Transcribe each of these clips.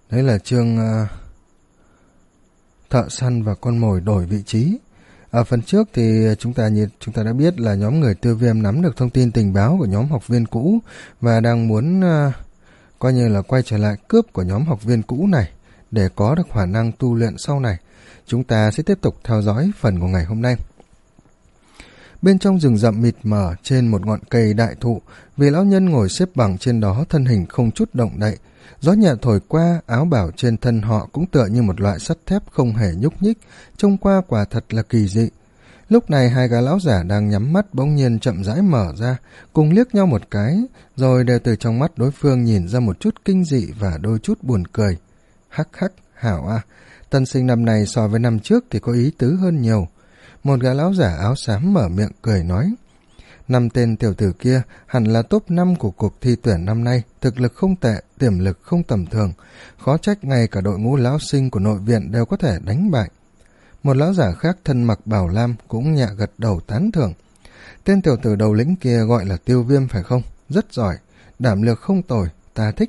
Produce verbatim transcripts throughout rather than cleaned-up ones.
Đấy là chương uh, thợ săn và con mồi đổi vị trí. Ở phần trước thì chúng ta như chúng ta đã biết là nhóm người Tiêu Viêm nắm được thông tin tình báo của nhóm học viên cũ và đang muốn uh, coi như là quay trở lại cướp của nhóm học viên cũ này để có được khả năng tu luyện sau này. Chúng ta sẽ tiếp tục theo dõi phần của ngày hôm nay. Bên trong rừng rậm mịt mờ trên một ngọn cây đại thụ, vị lão nhân ngồi xếp bằng trên đó, thân hình không chút động đậy. Gió nhẹ thổi qua, áo bào trên thân họ cũng tựa như một loại sắt thép không hề nhúc nhích, trông qua quả thật là kỳ dị. Lúc này hai gã lão giả đang nhắm mắt bỗng nhiên chậm rãi mở ra, cùng liếc nhau một cái, rồi đều từ trong mắt đối phương nhìn ra một chút kinh dị và đôi chút buồn cười. Hắc hắc, hảo à, tân sinh năm này so với năm trước thì có ý tứ hơn nhiều. Một gã lão giả áo xám mở miệng cười nói. Năm tên tiểu tử kia hẳn là top năm của cuộc thi tuyển năm nay, thực lực không tệ, tiềm lực không tầm thường, khó trách ngay cả đội ngũ lão sinh của nội viện đều có thể đánh bại. Một lão giả khác thân mặc bào lam cũng nhẹ gật đầu tán thưởng. Tên tiểu tử đầu lĩnh kia gọi là Tiêu Viêm phải không? Rất giỏi, đảm lược không tồi, ta thích.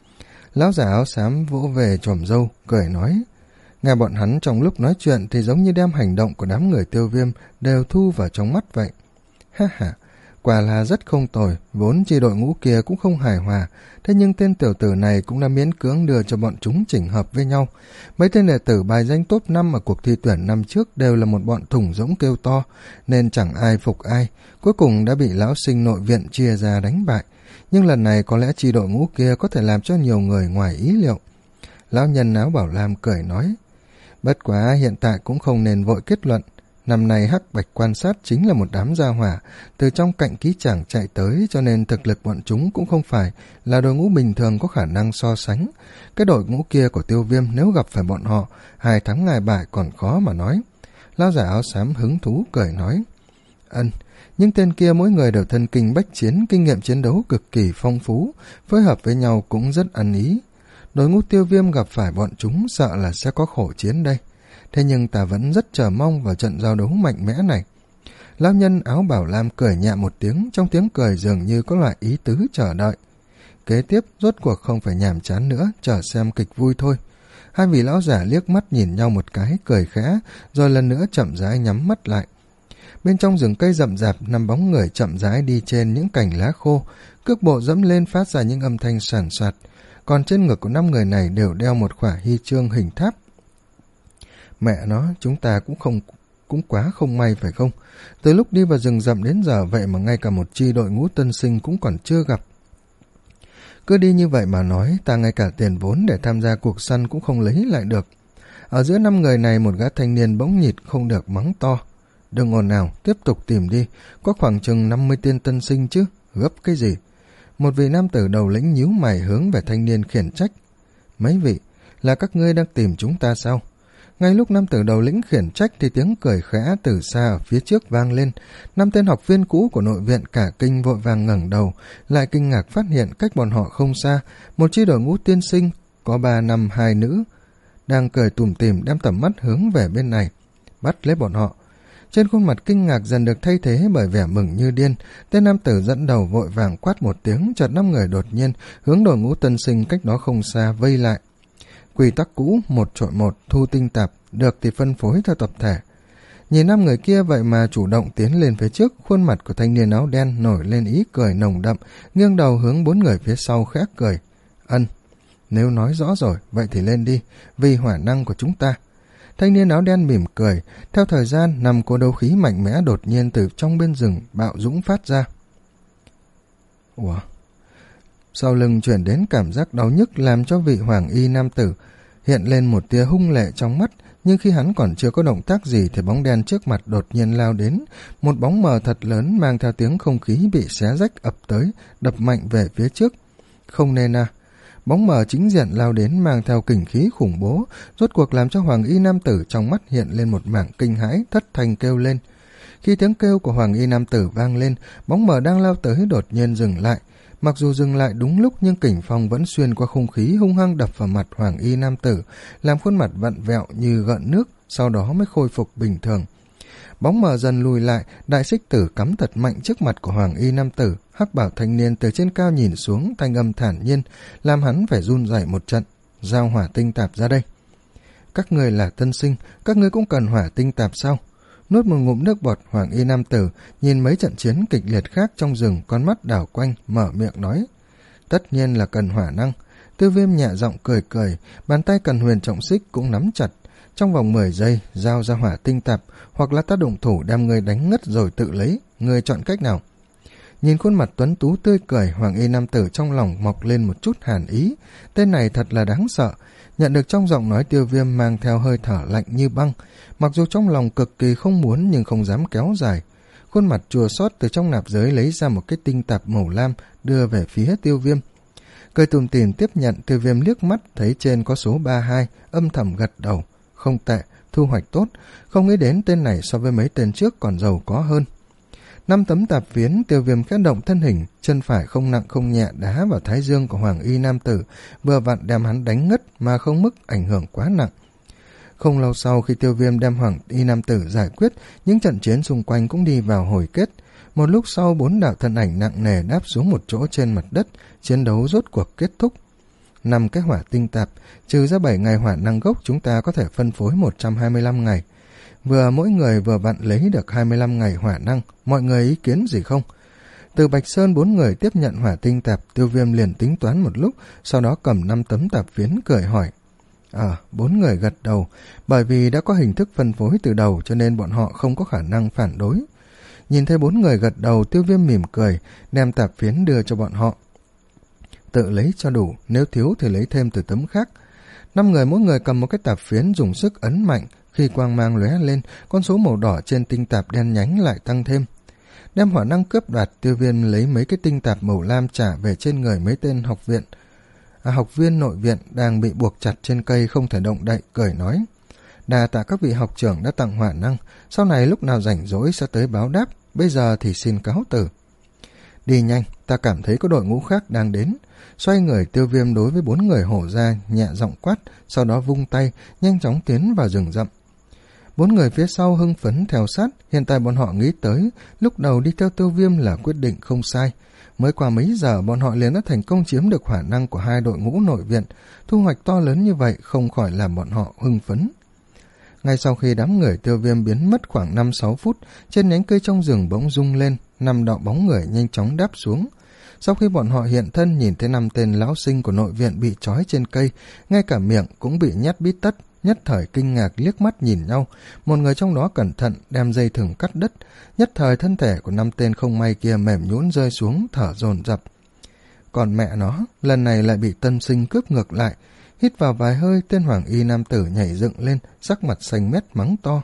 Lão giả áo xám vỗ về chòm râu, cười nói. Nghe bọn hắn trong lúc nói chuyện thì giống như đem hành động của đám người Tiêu Viêm đều thu vào trong mắt vậy. Ha ha, quả là rất không tồi, vốn chi đội ngũ kia cũng không hài hòa, thế nhưng tên tiểu tử này cũng đã miễn cưỡng đưa cho bọn chúng chỉnh hợp với nhau. Mấy tên đệ tử bài danh top năm ở cuộc thi tuyển năm trước đều là một bọn thùng rỗng kêu to, nên chẳng ai phục ai, cuối cùng đã bị lão sinh nội viện chia ra đánh bại. Nhưng lần này có lẽ chi đội ngũ kia có thể làm cho nhiều người ngoài ý liệu. Lão nhân áo bảo lam cười nói. Bất quá hiện tại cũng không nên vội kết luận. Năm nay Hắc Bạch quan sát chính là một đám gia hỏa từ trong cạnh ký trảng chạy tới, cho nên thực lực bọn chúng cũng không phải là đội ngũ bình thường có khả năng so sánh. Cái đội ngũ kia của Tiêu Viêm nếu gặp phải bọn họ, hai thắng ngài bại còn khó mà nói. Lão giả áo xám hứng thú cười nói. Ân, những tên kia mỗi người đều thân kinh bách chiến, kinh nghiệm chiến đấu cực kỳ phong phú, phối hợp với nhau cũng rất ăn ý. Đội ngũ Tiêu Viêm gặp phải bọn chúng sợ là sẽ có khổ chiến đây. Thế nhưng ta vẫn rất chờ mong vào trận giao đấu mạnh mẽ này. Lão nhân áo bảo lam cười nhẹ một tiếng, trong tiếng cười dường như có loại ý tứ chờ đợi. Kế tiếp, rốt cuộc không phải nhàm chán nữa, chờ xem kịch vui thôi. Hai vị lão giả liếc mắt nhìn nhau một cái, cười khẽ, rồi lần nữa chậm rãi nhắm mắt lại. Bên trong rừng cây rậm rạp, năm bóng người chậm rãi đi trên những cành lá khô, cước bộ dẫm lên phát ra những âm thanh sàn soạt. Còn trên ngực của năm người này đều đeo một khỏa huy chương hình tháp. Mẹ nó, chúng ta cũng không cũng quá không may phải không? Từ lúc đi vào rừng rậm đến giờ vậy mà ngay cả một chi đội ngũ tân sinh cũng còn chưa gặp. Cứ đi như vậy mà nói, ta ngay cả tiền vốn để tham gia cuộc săn cũng không lấy lại được. Ở giữa năm người này một gã thanh niên bỗng nhịt không được mắng to. Đừng ồn nào, tiếp tục tìm đi, có khoảng chừng năm mươi tên tân sinh chứ, gấp cái gì? Một vị nam tử đầu lĩnh nhíu mày hướng về thanh niên khiển trách. Mấy vị, là các ngươi đang tìm chúng ta sao? Ngay lúc nam tử đầu lĩnh khiển trách thì tiếng cười khẽ từ xa ở phía trước vang lên. Năm tên học viên cũ của nội viện cả kinh vội vàng ngẩng đầu, lại kinh ngạc phát hiện cách bọn họ không xa, một chi đội ngũ tiên sinh có ba nam hai nữ đang cười tủm tỉm đem tầm mắt hướng về bên này, bắt lấy bọn họ. Trên khuôn mặt kinh ngạc dần được thay thế bởi vẻ mừng như điên, tên nam tử dẫn đầu vội vàng quát một tiếng, chợt năm người đột nhiên hướng đội ngũ tân sinh cách đó không xa vây lại. Quy tắc cũ, một chọi một, thu tinh tạp, được thì phân phối theo tập thể. Nhìn năm người kia vậy mà chủ động tiến lên phía trước, khuôn mặt của thanh niên áo đen nổi lên ý cười nồng đậm, nghiêng đầu hướng bốn người phía sau khẽ cười. Ân, nếu nói rõ rồi, vậy thì lên đi, vì hỏa năng của chúng ta. Thanh niên áo đen mỉm cười, theo thời gian, năm cô đấu khí mạnh mẽ đột nhiên từ trong bên rừng bạo dũng phát ra. Ủa? Sau lưng chuyển đến cảm giác đau nhức làm cho vị hoàng y nam tử hiện lên một tia hung lệ trong mắt, nhưng khi hắn còn chưa có động tác gì thì bóng đen trước mặt đột nhiên lao đến, một bóng mờ thật lớn mang theo tiếng không khí bị xé rách ập tới, đập mạnh về phía trước. Không nên à? Bóng mờ chính diện lao đến mang theo kình khí khủng bố, rốt cuộc làm cho hoàng y nam tử trong mắt hiện lên một mảng kinh hãi, thất thanh kêu lên. Khi tiếng kêu của hoàng y nam tử vang lên, bóng mờ đang lao tới đột nhiên dừng lại. Mặc dù dừng lại đúng lúc nhưng kình phong vẫn xuyên qua không khí hung hăng đập vào mặt hoàng y nam tử, làm khuôn mặt vặn vẹo như gợn nước, sau đó mới khôi phục bình thường. Bóng mờ dần lùi lại, đại xích tử cắm thật mạnh trước mặt của hoàng y nam tử. Hắc bảo thanh niên từ trên cao nhìn xuống, thanh âm thản nhiên, làm hắn phải run rẩy một trận. giao hỏa tinh tạp ra đây. Các ngươi là tân sinh, các ngươi cũng cần hỏa tinh tạp sao? Nuốt một ngụm nước bọt, Hoàng Y nam tử nhìn mấy trận chiến kịch liệt khác trong rừng, con mắt đảo quanh, mở miệng nói. Tất nhiên là cần hỏa năng. Tiêu Viêm nhẹ giọng cười cười, bàn tay cần huyền trọng xích cũng nắm chặt. Trong vòng mười giây, giao ra hỏa tinh tạp, hoặc là ta động thủ đem ngươi đánh ngất rồi tự lấy. Ngươi chọn cách nào? Nhìn khuôn mặt tuấn tú tươi cười, Hoàng Y nam tử trong lòng mọc lên một chút hàn ý. Tên này thật là đáng sợ. Nhận được trong giọng nói Tiêu Viêm mang theo hơi thở lạnh như băng. Mặc dù trong lòng cực kỳ không muốn nhưng không dám kéo dài. Khuôn mặt chua xót từ trong nạp giới lấy ra một cái tinh tạp màu lam đưa về phía Tiêu Viêm. Cười tủm tỉm tiếp nhận, Tiêu Viêm liếc mắt thấy trên có số ba mươi hai, âm thầm gật đầu. Không tệ, thu hoạch tốt, không nghĩ đến tên này so với mấy tên trước còn giàu có hơn. Năm tấm tạp phiến, Tiêu Viêm khẽ động thân hình, chân phải không nặng không nhẹ đá vào thái dương của Hoàng Y nam tử, vừa vặn đem hắn đánh ngất mà không mức ảnh hưởng quá nặng. Không lâu sau khi Tiêu Viêm đem Hoàng Y nam tử giải quyết, những trận chiến xung quanh cũng đi vào hồi kết. Một lúc sau, bốn đạo thân ảnh nặng nề đáp xuống một chỗ trên mặt đất, chiến đấu rốt cuộc kết thúc. Năm cái hỏa tinh tạp, trừ ra bảy ngày hỏa năng gốc, chúng ta có thể phân phối một trăm hai mươi lăm ngày. Vừa mỗi người vừa vặn lấy được hai mươi lăm ngày hỏa năng, mọi người ý kiến gì không? Từ Bạch Sơn bốn người tiếp nhận hỏa tinh tạp, Tiêu Viêm liền tính toán một lúc, sau đó cầm năm tấm tạp phiến cười hỏi. À, bốn người gật đầu, bởi vì đã có hình thức phân phối từ đầu cho nên bọn họ không có khả năng phản đối. Nhìn thấy bốn người gật đầu, Tiêu Viêm mỉm cười, đem tạp phiến đưa cho bọn họ. Tự lấy cho đủ, nếu thiếu thì lấy thêm từ tấm khác. Năm người mỗi người cầm một cái tạp phiến dùng sức ấn mạnh, khi quang mang lóe lên, con số màu đỏ trên tinh tạp đen nhánh lại tăng thêm. Đem hỏa năng cướp đoạt, Tiêu Viêm lấy mấy cái tinh tạp màu lam trả về trên người mấy tên học viện. À, học viên nội viện đang bị buộc chặt trên cây không thể động đậy, cười nói. Đà tạ các vị học trưởng đã tặng hỏa năng, sau này lúc nào rảnh rỗi sẽ tới báo đáp, bây giờ thì xin cáo từ. Đi nhanh, ta cảm thấy có đội ngũ khác đang đến. Xoay người, Tiêu Viêm đối với bốn người hổ ra, nhẹ giọng quát, sau đó vung tay, nhanh chóng tiến vào rừng rậm. Bốn người phía sau hưng phấn theo sát, hiện tại bọn họ nghĩ tới, lúc đầu đi theo Tiêu Viêm là quyết định không sai. Mới qua mấy giờ bọn họ liền đã thành công chiếm được hỏa năng của hai đội ngũ nội viện, thu hoạch to lớn như vậy không khỏi làm bọn họ hưng phấn. Ngay sau khi đám người Tiêu Viêm biến mất khoảng năm sáu phút, trên nhánh cây trong rừng bỗng rung lên, năm đạo bóng người nhanh chóng đáp xuống. Sau khi bọn họ hiện thân, nhìn thấy năm tên lão sinh của nội viện bị trói trên cây, ngay cả miệng cũng bị nhét bít tất, nhất thời kinh ngạc liếc mắt nhìn nhau. Một người trong đó cẩn thận đem dây thừng cắt đứt, nhất thời thân thể của năm tên không may kia mềm nhũn rơi xuống, thở dồn dập. Còn mẹ nó, lần này lại bị tân sinh cướp ngược lại. Hít vào vài hơi, tên Hoàng Y nam tử nhảy dựng lên, sắc mặt xanh mét mắng to.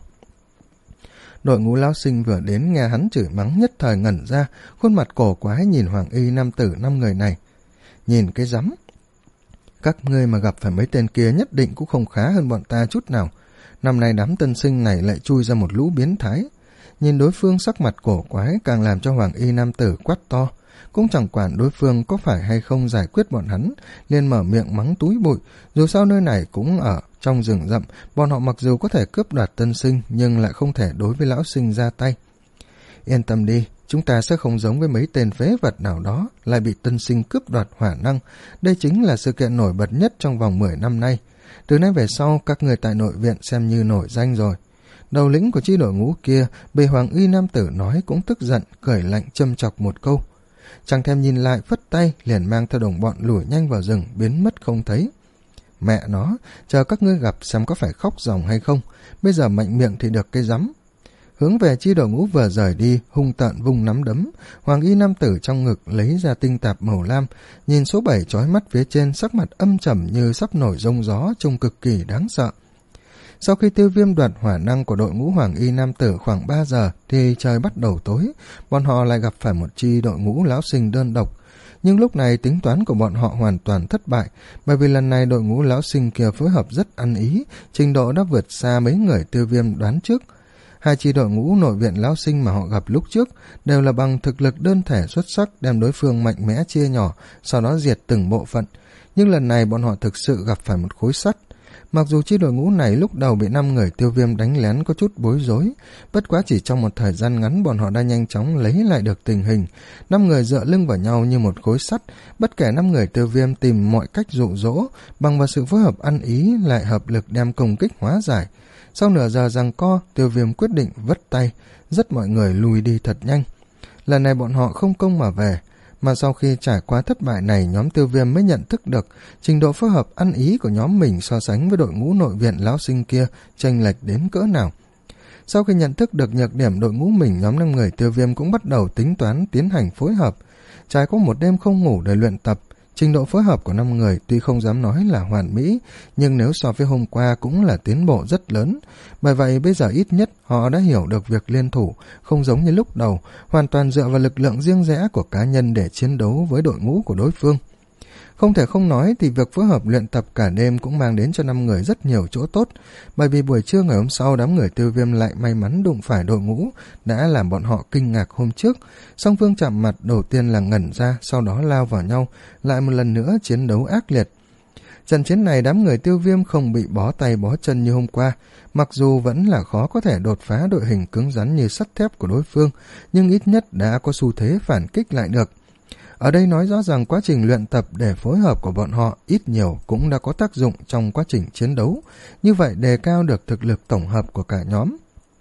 Đội ngũ lão sinh vừa đến nghe hắn chửi mắng nhất thời ngẩn ra, khuôn mặt cổ quái nhìn Hoàng Y nam tử năm người này. Nhìn cái rắm. Các ngươi mà gặp phải mấy tên kia nhất định cũng không khá hơn bọn ta chút nào. Năm nay đám tân sinh này lại chui ra một lũ biến thái. Nhìn đối phương sắc mặt cổ quái càng làm cho Hoàng Y nam tử quát to. Cũng chẳng quản đối phương có phải hay không giải quyết bọn hắn, liền mở miệng mắng túi bụi. Dù sao nơi này cũng ở trong rừng rậm, bọn họ mặc dù có thể cướp đoạt tân sinh nhưng lại không thể đối với lão sinh ra tay. Yên tâm đi, chúng ta sẽ không giống với mấy tên phế vật nào đó lại bị tân sinh cướp đoạt hỏa năng. Đây chính là sự kiện nổi bật nhất trong vòng mười năm nay. Từ nay về sau, các người tại nội viện xem như nổi danh rồi. Đầu lĩnh của chi đội ngũ kia bị Hoàng Y nam tử nói cũng tức giận, cười lạnh châm chọc một câu. Chẳng thèm nhìn lại, phất tay liền mang theo đồng bọn lủi nhanh vào rừng, biến mất không thấy. Mẹ nó, chờ các ngươi gặp xem có phải khóc ròng hay không, bây giờ mạnh miệng thì được cái rắm. Hướng về chi đội ngũ vừa rời đi, hung tợn vung nắm đấm, Hoàng Y nam tử trong ngực lấy ra tinh tạp màu lam, nhìn số bảy chói mắt phía trên, sắc mặt âm trầm như sắp nổi giông gió, trông cực kỳ đáng sợ. Sau khi Tiêu Viêm đoạt hỏa năng của đội ngũ Hoàng Y nam tử khoảng ba giờ thì trời bắt đầu tối, bọn họ lại gặp phải một chi đội ngũ lão sinh đơn độc. Nhưng lúc này tính toán của bọn họ hoàn toàn thất bại, bởi vì lần này đội ngũ lão sinh kia phối hợp rất ăn ý, trình độ đã vượt xa mấy người Tiêu Viêm đoán trước. Hai chi đội ngũ nội viện lão sinh mà họ gặp lúc trước đều là bằng thực lực đơn thể xuất sắc đem đối phương mạnh mẽ chia nhỏ, sau đó diệt từng bộ phận. Nhưng lần này bọn họ thực sự gặp phải một khối sắt. Mặc dù chi đội ngũ này lúc đầu bị năm người Tiêu Viêm đánh lén có chút bối rối, bất quá chỉ trong một thời gian ngắn bọn họ đã nhanh chóng lấy lại được tình hình. Năm người dựa lưng vào nhau như một khối sắt, bất kể năm người Tiêu Viêm tìm mọi cách dụ dỗ, bằng vào sự phối hợp ăn ý lại hợp lực đem công kích hóa giải. Sau nửa giờ giằng co, Tiêu Viêm quyết định vất tay, dắt mọi người lùi đi thật nhanh. Lần này bọn họ không công mà về, mà sau khi trải qua thất bại này, nhóm Tiêu Viêm mới nhận thức được trình độ phối hợp ăn ý của nhóm mình so sánh với đội ngũ nội viện lão sinh kia chênh lệch đến cỡ nào. Sau khi nhận thức được nhược điểm đội ngũ mình, nhóm năm người Tiêu Viêm cũng bắt đầu tính toán tiến hành phối hợp. Trải qua một đêm không ngủ để luyện tập, trình độ phối hợp của năm người tuy không dám nói là hoàn mỹ, nhưng nếu so với hôm qua cũng là tiến bộ rất lớn. Bởi vậy bây giờ ít nhất họ đã hiểu được việc liên thủ, không giống như lúc đầu, hoàn toàn dựa vào lực lượng riêng rẽ của cá nhân để chiến đấu với đội ngũ của đối phương. Không thể không nói thì việc phối hợp luyện tập cả đêm cũng mang đến cho năm người rất nhiều chỗ tốt, bởi vì buổi trưa ngày hôm sau đám người Tiêu Viêm lại may mắn đụng phải đội ngũ đã làm bọn họ kinh ngạc hôm trước. Song phương chạm mặt đầu tiên là ngẩn ra, sau đó lao vào nhau, lại một lần nữa chiến đấu ác liệt. Trận chiến này đám người Tiêu Viêm không bị bó tay bó chân như hôm qua, mặc dù vẫn là khó có thể đột phá đội hình cứng rắn như sắt thép của đối phương, nhưng ít nhất đã có xu thế phản kích lại được. Ở đây nói rõ rằng quá trình luyện tập để phối hợp của bọn họ ít nhiều cũng đã có tác dụng trong quá trình chiến đấu, như vậy đề cao được thực lực tổng hợp của cả nhóm.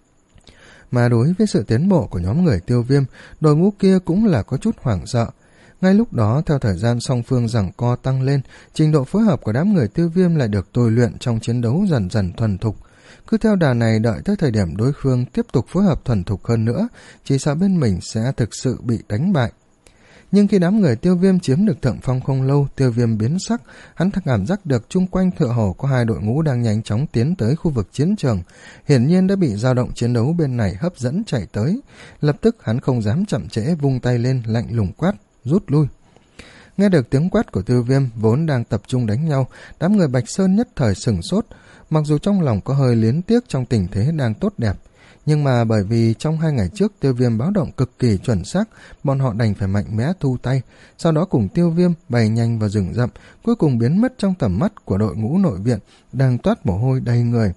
Mà đối với sự tiến bộ của nhóm người Tiêu Viêm, đội ngũ kia cũng là có chút hoảng sợ. Ngay lúc đó, theo thời gian song phương giằng co tăng lên, trình độ phối hợp của đám người Tiêu Viêm lại được tôi luyện trong chiến đấu dần dần thuần thục. Cứ theo đà này đợi tới thời điểm đối phương tiếp tục phối hợp thuần thục hơn nữa, chỉ sợ bên mình sẽ thực sự bị đánh bại. Nhưng khi đám người Tiêu Viêm chiếm được thượng phong không lâu, Tiêu Viêm biến sắc, hắn cảm giác được chung quanh tựa hồ có hai đội ngũ đang nhanh chóng tiến tới khu vực chiến trường, hiển nhiên đã bị dao động chiến đấu bên này hấp dẫn chạy tới. Lập tức hắn không dám chậm trễ, vung tay lên lạnh lùng quát, rút lui. Nghe được tiếng quát của Tiêu Viêm vốn đang tập trung đánh nhau, đám người Bạch Sơn nhất thời sửng sốt, mặc dù trong lòng có hơi liến tiếc trong tình thế đang tốt đẹp. Nhưng mà bởi vì trong hai ngày trước Tiêu Viêm báo động cực kỳ chuẩn xác, bọn họ đành phải mạnh mẽ thu tay, sau đó cùng Tiêu Viêm bay nhanh vào rừng rậm, cuối cùng biến mất trong tầm mắt của đội ngũ nội viện đang toát mồ hôi đầy người.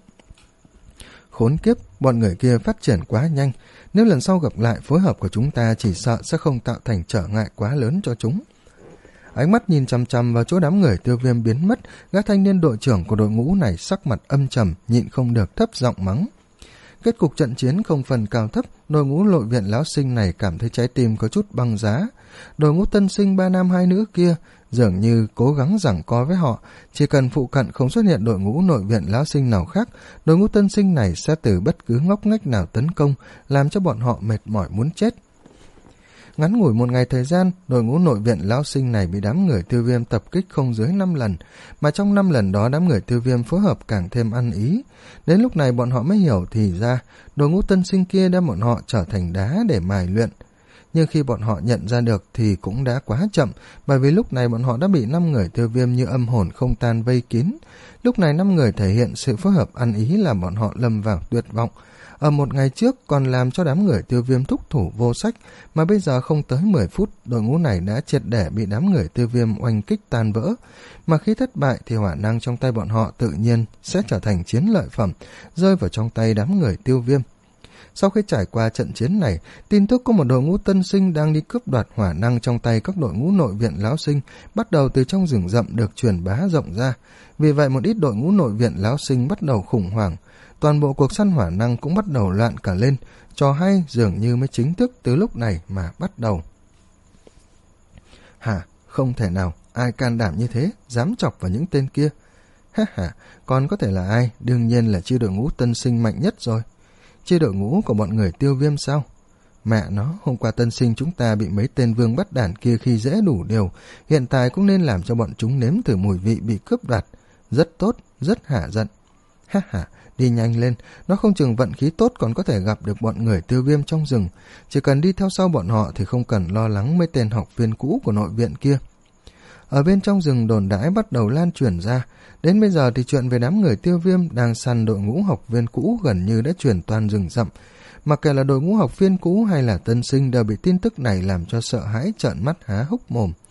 Khốn kiếp, bọn người kia phát triển quá nhanh, nếu lần sau gặp lại phối hợp của chúng ta chỉ sợ sẽ không tạo thành trở ngại quá lớn cho chúng. Ánh mắt nhìn chằm chằm vào chỗ đám người Tiêu Viêm biến mất, gã thanh niên đội trưởng của đội ngũ này sắc mặt âm trầm, nhịn không được thấp giọng mắng. Kết cục trận chiến không phần cao thấp, đội ngũ nội viện lão sinh này cảm thấy trái tim có chút băng giá. Đội ngũ tân sinh ba nam hai nữ kia dường như cố gắng giằng co với họ, chỉ cần phụ cận không xuất hiện đội ngũ nội viện lão sinh nào khác, đội ngũ tân sinh này sẽ từ bất cứ ngóc ngách nào tấn công, làm cho bọn họ mệt mỏi muốn chết. Ngắn ngủi một ngày thời gian, đội ngũ nội viện lão sinh này bị đám người Tiêu Viêm tập kích không dưới năm lần, mà trong năm lần đó đám người Tiêu Viêm phối hợp càng thêm ăn ý. Đến lúc này bọn họ mới hiểu thì ra, đội ngũ tân sinh kia đem bọn họ trở thành đá để mài luyện. Nhưng khi bọn họ nhận ra được thì cũng đã quá chậm, bởi vì lúc này bọn họ đã bị năm người Tiêu Viêm như âm hồn không tan vây kín. Lúc này năm người thể hiện sự phối hợp ăn ý làm bọn họ lâm vào tuyệt vọng. Ở một ngày trước còn làm cho đám người Tiêu Viêm thúc thủ vô sách, mà bây giờ không tới mười phút, đội ngũ này đã triệt để bị đám người Tiêu Viêm oanh kích tan vỡ. Mà khi thất bại thì hỏa năng trong tay bọn họ tự nhiên sẽ trở thành chiến lợi phẩm, rơi vào trong tay đám người Tiêu Viêm. Sau khi trải qua trận chiến này, tin tức có một đội ngũ tân sinh đang đi cướp đoạt hỏa năng trong tay các đội ngũ nội viện lão sinh bắt đầu từ trong rừng rậm được truyền bá rộng ra. Vì vậy một ít đội ngũ nội viện lão sinh bắt đầu khủng hoảng. Toàn bộ cuộc săn hỏa năng cũng bắt đầu loạn cả lên, trò hay dường như mới chính thức từ lúc này mà bắt đầu. Hả, không thể nào, ai can đảm như thế, dám chọc vào những tên kia. Ha ha, còn có thể là ai, đương nhiên là chi đội ngũ tân sinh mạnh nhất rồi. Chi đội ngũ của bọn người Tiêu Viêm sao? Mẹ nó, hôm qua tân sinh chúng ta bị mấy tên vương bắt đản kia khi dễ đủ điều, hiện tại cũng nên làm cho bọn chúng nếm thử mùi vị bị cướp đoạt. Rất tốt, rất hả giận. Ha ha, đi nhanh lên, nó không chừng vận khí tốt còn có thể gặp được bọn người Tiêu Viêm trong rừng. Chỉ cần đi theo sau bọn họ thì không cần lo lắng mấy tên học viên cũ của nội viện kia. Ở bên trong rừng đồn đãi bắt đầu lan truyền ra. Đến bây giờ thì chuyện về đám người Tiêu Viêm đang săn đội ngũ học viên cũ gần như đã truyền toàn rừng rậm. Mặc kệ là đội ngũ học viên cũ hay là tân sinh đều bị tin tức này làm cho sợ hãi trợn mắt há hốc mồm.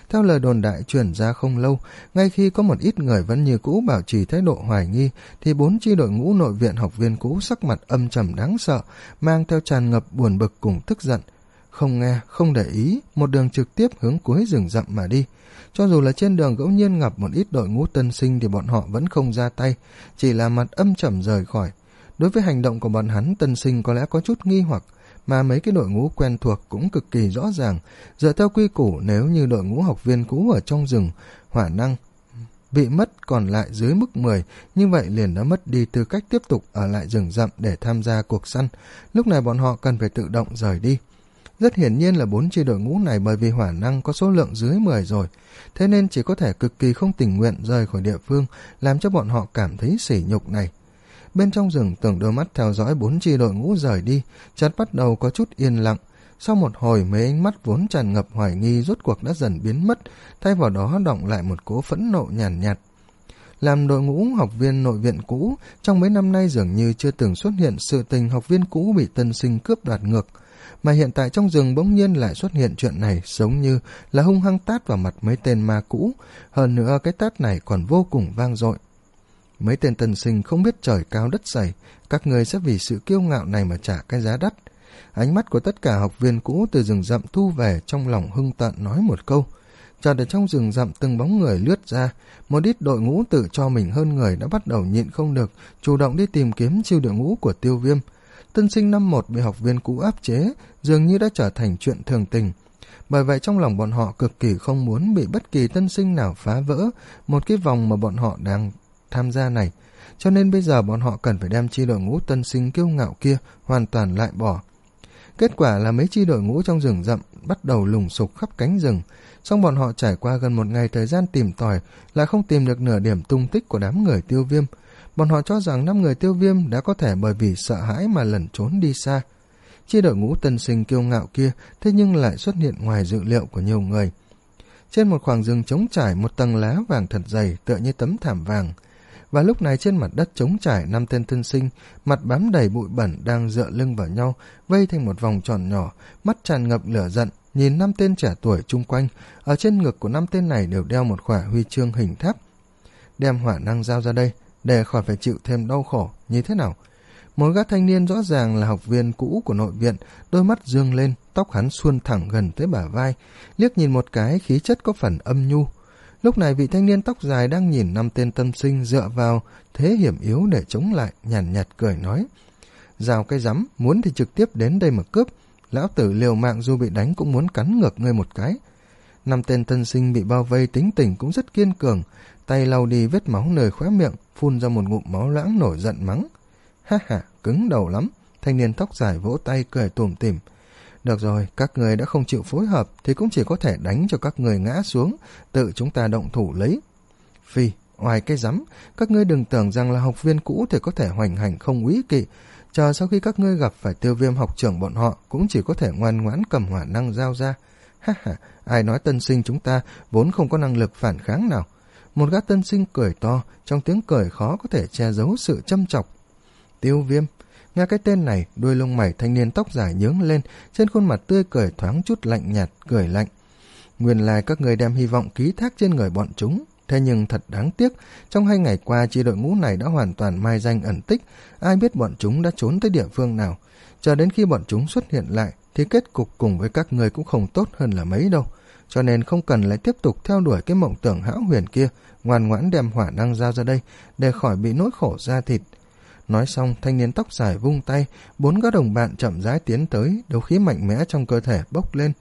Theo lời đồn đại truyền ra không lâu, ngay khi có một ít người vẫn như cũ bảo trì thái độ hoài nghi, thì bốn chi đội ngũ nội viện học viên cũ sắc mặt âm trầm đáng sợ, mang theo tràn ngập buồn bực cùng tức giận. Không nghe, không để ý, một đường trực tiếp hướng cuối rừng rậm mà đi. Cho dù là trên đường ngẫu nhiên gặp một ít đội ngũ tân sinh thì bọn họ vẫn không ra tay, chỉ là mặt âm trầm rời khỏi. Đối với hành động của bọn hắn, tân sinh có lẽ có chút nghi hoặc, mà mấy cái đội ngũ quen thuộc cũng cực kỳ rõ ràng. Dựa theo quy củ, nếu như đội ngũ học viên cũ ở trong rừng hỏa năng bị mất còn lại dưới mức mười, như vậy liền đã mất đi tư cách tiếp tục ở lại rừng rậm để tham gia cuộc săn. Lúc này bọn họ cần phải tự động rời đi. Rất hiển nhiên là bốn chi đội ngũ này bởi vì hỏa năng có số lượng dưới mười rồi, thế nên chỉ có thể cực kỳ không tình nguyện rời khỏi địa phương, làm cho bọn họ cảm thấy sỉ nhục này. Bên trong rừng, Tưởng đôi mắt theo dõi bốn chi đội ngũ rời đi, chợt bắt đầu có chút yên lặng. Sau một hồi, mấy ánh mắt vốn tràn ngập hoài nghi rốt cuộc đã dần biến mất, thay vào đó đọng lại một cỗ phẫn nộ nhàn nhạt, nhạt. Làm đội ngũ học viên nội viện cũ, trong mấy năm nay dường như chưa từng xuất hiện sự tình học viên cũ bị tân sinh cướp đoạt ngược, mà hiện tại trong rừng bỗng nhiên lại xuất hiện chuyện này, giống như là hung hăng tát vào mặt mấy tên ma cũ, hơn nữa cái tát này còn vô cùng vang dội. Mấy tên tân sinh không biết trời cao đất dày, các người sẽ vì sự kiêu ngạo này mà trả cái giá đắt. Ánh mắt của tất cả học viên cũ từ rừng rậm thu về, trong lòng hưng tợn nói một câu. Chợt ở trong rừng rậm từng bóng người lướt ra, một ít đội ngũ tự cho mình hơn người đã bắt đầu nhịn không được, chủ động đi tìm kiếm chiêu đội ngũ của Tiêu Viêm. Tân sinh năm một bị học viên cũ áp chế, dường như đã trở thành chuyện thường tình. Bởi vậy trong lòng bọn họ cực kỳ không muốn bị bất kỳ tân sinh nào phá vỡ một cái vòng mà bọn họ đang tham gia này, cho nên bây giờ bọn họ cần phải đem chi đội ngũ tân sinh kiêu ngạo kia hoàn toàn loại bỏ. Kết quả là mấy chi đội ngũ trong rừng rậm bắt đầu lùng sục khắp cánh rừng, song bọn họ trải qua gần một ngày thời gian tìm tòi lại không tìm được nửa điểm tung tích của đám người Tiêu Viêm. Bọn họ cho rằng năm người Tiêu Viêm đã có thể bởi vì sợ hãi mà lẩn trốn đi xa. Chi đội ngũ tân sinh kiêu ngạo kia thế nhưng lại xuất hiện ngoài dự liệu của nhiều người. Trên một khoảng rừng trống trải, một tầng lá vàng thật dày tựa như tấm thảm vàng. Và lúc này trên mặt đất trống trải, năm tên tân sinh mặt bám đầy bụi bẩn đang dựa lưng vào nhau, vây thành một vòng tròn nhỏ, mắt tràn ngập lửa giận, nhìn năm tên trẻ tuổi chung quanh. Ở trên ngực của năm tên này đều đeo một khỏa huy chương hình tháp. Đem hỏa năng giao ra đây, để khỏi phải chịu thêm đau khổ, như thế nào? Một gã thanh niên rõ ràng là học viên cũ của nội viện, đôi mắt dương lên, tóc hắn suôn thẳng gần tới bả vai, liếc nhìn một cái khí chất có phần âm nhu. Lúc này vị thanh niên tóc dài đang nhìn năm tên tân sinh dựa vào thế hiểm yếu để chống lại, nhàn nhạt, nhạt cười nói: "Rào cái rắm, muốn thì trực tiếp đến đây mà cướp, lão tử liều mạng dù bị đánh cũng muốn cắn ngược ngươi một cái." Năm tên tân sinh bị bao vây tính tình cũng rất kiên cường, tay lau đi vết máu nơi khóe miệng, phun ra một ngụm máu loãng, nổi giận mắng: "Ha ha, cứng đầu lắm." Thanh niên tóc dài vỗ tay cười tủm tỉm: "Được rồi, các người đã không chịu phối hợp thì cũng chỉ có thể đánh cho các người ngã xuống, tự chúng ta động thủ lấy." "Phi, oai cái rắm, các ngươi đừng tưởng rằng là học viên cũ thì có thể hoành hành không úy kỵ. Chờ sau khi các ngươi gặp phải Tiêu Viêm học trưởng bọn họ cũng chỉ có thể ngoan ngoãn cầm hỏa năng giao ra. Ha ha, ai nói tân sinh chúng ta vốn không có năng lực phản kháng nào." Một gã tân sinh cười to, trong tiếng cười khó có thể che giấu sự châm chọc. Tiêu Viêm. Nghe cái tên này, đuôi lông mày thanh niên tóc dài nhướng lên, trên khuôn mặt tươi cười thoáng chút lạnh nhạt, cười lạnh. Nguyên lai các người đem hy vọng ký thác trên người bọn chúng, thế nhưng thật đáng tiếc, trong hai ngày qua chi đội ngũ này đã hoàn toàn mai danh ẩn tích, ai biết bọn chúng đã trốn tới địa phương nào. Chờ đến khi bọn chúng xuất hiện lại, thì kết cục cùng với các người cũng không tốt hơn là mấy đâu. Cho nên không cần lại tiếp tục theo đuổi cái mộng tưởng hão huyền kia, ngoan ngoãn đem hỏa năng giao ra đây, để khỏi bị nỗi khổ da thịt. Nói xong, thanh niên tóc dài vung tay, bốn gã đồng bạn chậm rãi tiến tới, đấu khí mạnh mẽ trong cơ thể bốc lên.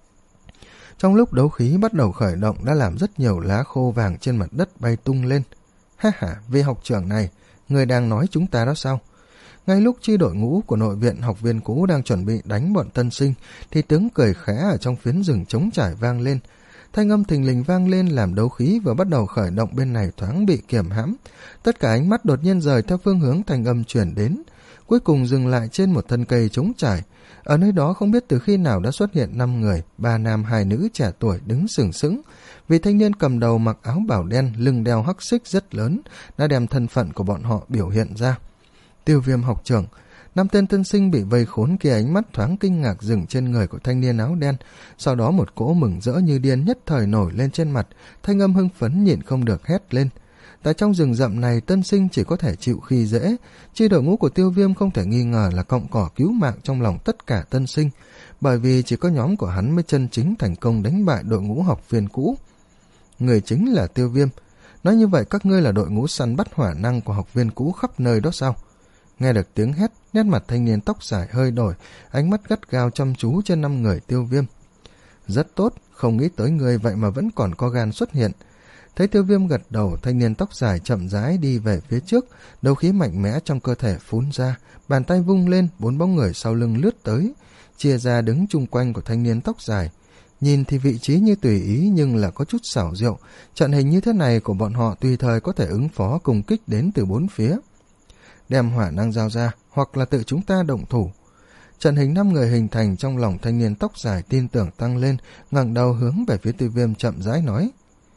Trong lúc đấu khí bắt đầu khởi động đã làm rất nhiều lá khô vàng trên mặt đất bay tung lên. Ha ha, vị học trưởng này, người đang nói chúng ta đó sao? Ngay lúc chi đội ngũ của nội viện học viên cũ đang chuẩn bị đánh bọn tân sinh, thì tiếng cười khẽ ở trong phiến rừng trống trải vang lên. Thanh âm thình lình vang lên làm đấu khí vừa bắt đầu khởi động bên này thoáng bị kiềm hãm. Tất cả ánh mắt đột nhiên rời theo phương hướng thanh âm chuyển đến, cuối cùng dừng lại trên một thân cây trống trải. Ở nơi đó không biết từ khi nào đã xuất hiện năm người, ba nam hai nữ trẻ tuổi đứng sừng sững. Vị thanh niên cầm đầu mặc áo bảo đen, lưng đeo hắc xích rất lớn, đã đem thân phận của bọn họ biểu hiện ra. Tiêu Viêm học trưởng. Năm tên tân sinh bị vây khốn kia ánh mắt thoáng kinh ngạc dừng trên người của thanh niên áo đen, sau đó một cỗ mừng rỡ như điên nhất thời nổi lên trên mặt, thanh âm hưng phấn nhịn không được hét lên. Tại trong rừng rậm này, tân sinh chỉ có thể chịu khi dễ, chi đội ngũ của Tiêu Viêm không thể nghi ngờ là cọng cỏ cứu mạng trong lòng tất cả tân sinh, bởi vì chỉ có nhóm của hắn mới chân chính thành công đánh bại đội ngũ học viên cũ. Người chính là Tiêu Viêm. Nói như vậy các ngươi là đội ngũ săn bắt hỏa năng của học viên cũ khắp nơi đó sao? Nghe được tiếng hét, nét mặt thanh niên tóc dài hơi đổi, ánh mắt gắt gao chăm chú trên năm người Tiêu Viêm. Rất tốt, không nghĩ tới người vậy mà vẫn còn có gan xuất hiện. Thấy Tiêu Viêm gật đầu, thanh niên tóc dài chậm rãi đi về phía trước, đấu khí mạnh mẽ trong cơ thể phún ra, bàn tay vung lên, bốn bóng người sau lưng lướt tới, chia ra đứng chung quanh của thanh niên tóc dài. Nhìn thì vị trí như tùy ý nhưng là có chút xảo diệu, trận hình như thế này của bọn họ tùy thời có thể ứng phó cùng kích đến từ bốn phía. Đem hỏa năng giao ra, hoặc là tự chúng ta động thủ. Trận hình năm người hình thành trong lòng thanh niên tóc dài tin tưởng tăng lên, ngẩng đầu hướng về phía Tiêu Viêm chậm rãi nói.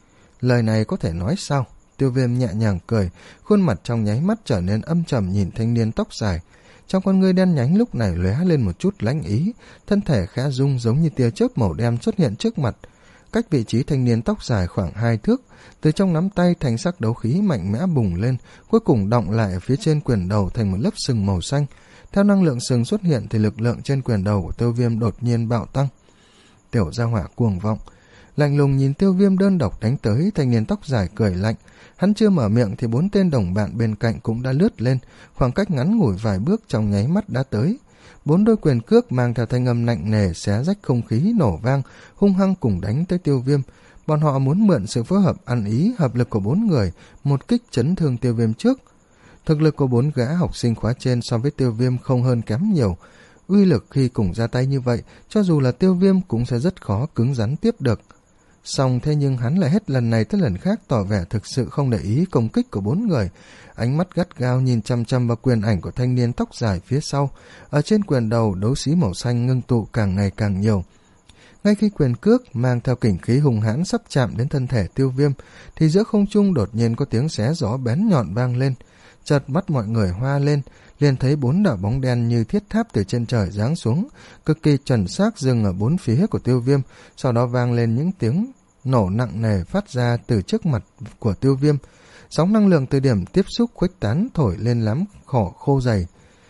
Lời này có thể nói sao? Tiêu Viêm nhẹ nhàng cười, khuôn mặt trong nháy mắt trở nên âm trầm nhìn thanh niên tóc dài. Trong con ngươi đen nhánh lúc này lóe lên một chút lãnh ý, thân thể khẽ rung giống như tia chớp màu đen xuất hiện trước mặt. Cách vị trí thanh niên tóc dài khoảng hai thước, từ trong nắm tay thanh sắc đấu khí mạnh mẽ bùng lên, cuối cùng đọng lại ở phía trên quyền đầu thành một lớp sừng màu xanh. Theo năng lượng sừng xuất hiện thì lực lượng trên quyền đầu của Tiêu Viêm đột nhiên bạo tăng. Tiểu gia hỏa cuồng vọng, lạnh lùng nhìn Tiêu Viêm đơn độc đánh tới, thanh niên tóc dài cười lạnh. Hắn chưa mở miệng thì bốn tên đồng bạn bên cạnh cũng đã lướt lên, khoảng cách ngắn ngủi vài bước trong nháy mắt đã tới. Bốn đôi quyền cước mang theo thanh âm nặng nề xé rách không khí nổ vang, hung hăng cùng đánh tới Tiêu Viêm. Bọn họ muốn mượn sự phối hợp ăn ý hợp lực của bốn người, một kích chấn thương Tiêu Viêm trước. Thực lực của bốn gã học sinh khóa trên so với Tiêu Viêm không hơn kém nhiều. Uy lực khi cùng ra tay như vậy, cho dù là Tiêu Viêm cũng sẽ rất khó cứng rắn tiếp được. Xong thế nhưng hắn lại hết lần này tới lần khác tỏ vẻ thực sự không để ý công kích của bốn người, ánh mắt gắt gao nhìn chăm chăm vào quyền ảnh của thanh niên tóc dài phía sau. Ở trên quyền đầu, đấu khí màu xanh ngưng tụ càng ngày càng nhiều. Ngay khi quyền cước mang theo kình khí hùng hãn sắp chạm đến thân thể Tiêu Viêm, thì giữa không trung đột nhiên có tiếng xé gió bén nhọn vang lên. Chợt mắt mọi người hoa lên, liền thấy bốn đạo bóng đen như thiết tháp từ trên trời giáng xuống, cực kỳ chuẩn xác dừng ở bốn phía của Tiêu Viêm, sau đó vang lên những tiếng nổ nặng nề phát ra từ trước mặt của Tiêu Viêm. Sóng năng lượng từ điểm tiếp xúc khuếch tán thổi lên lắm khỏ khô dày,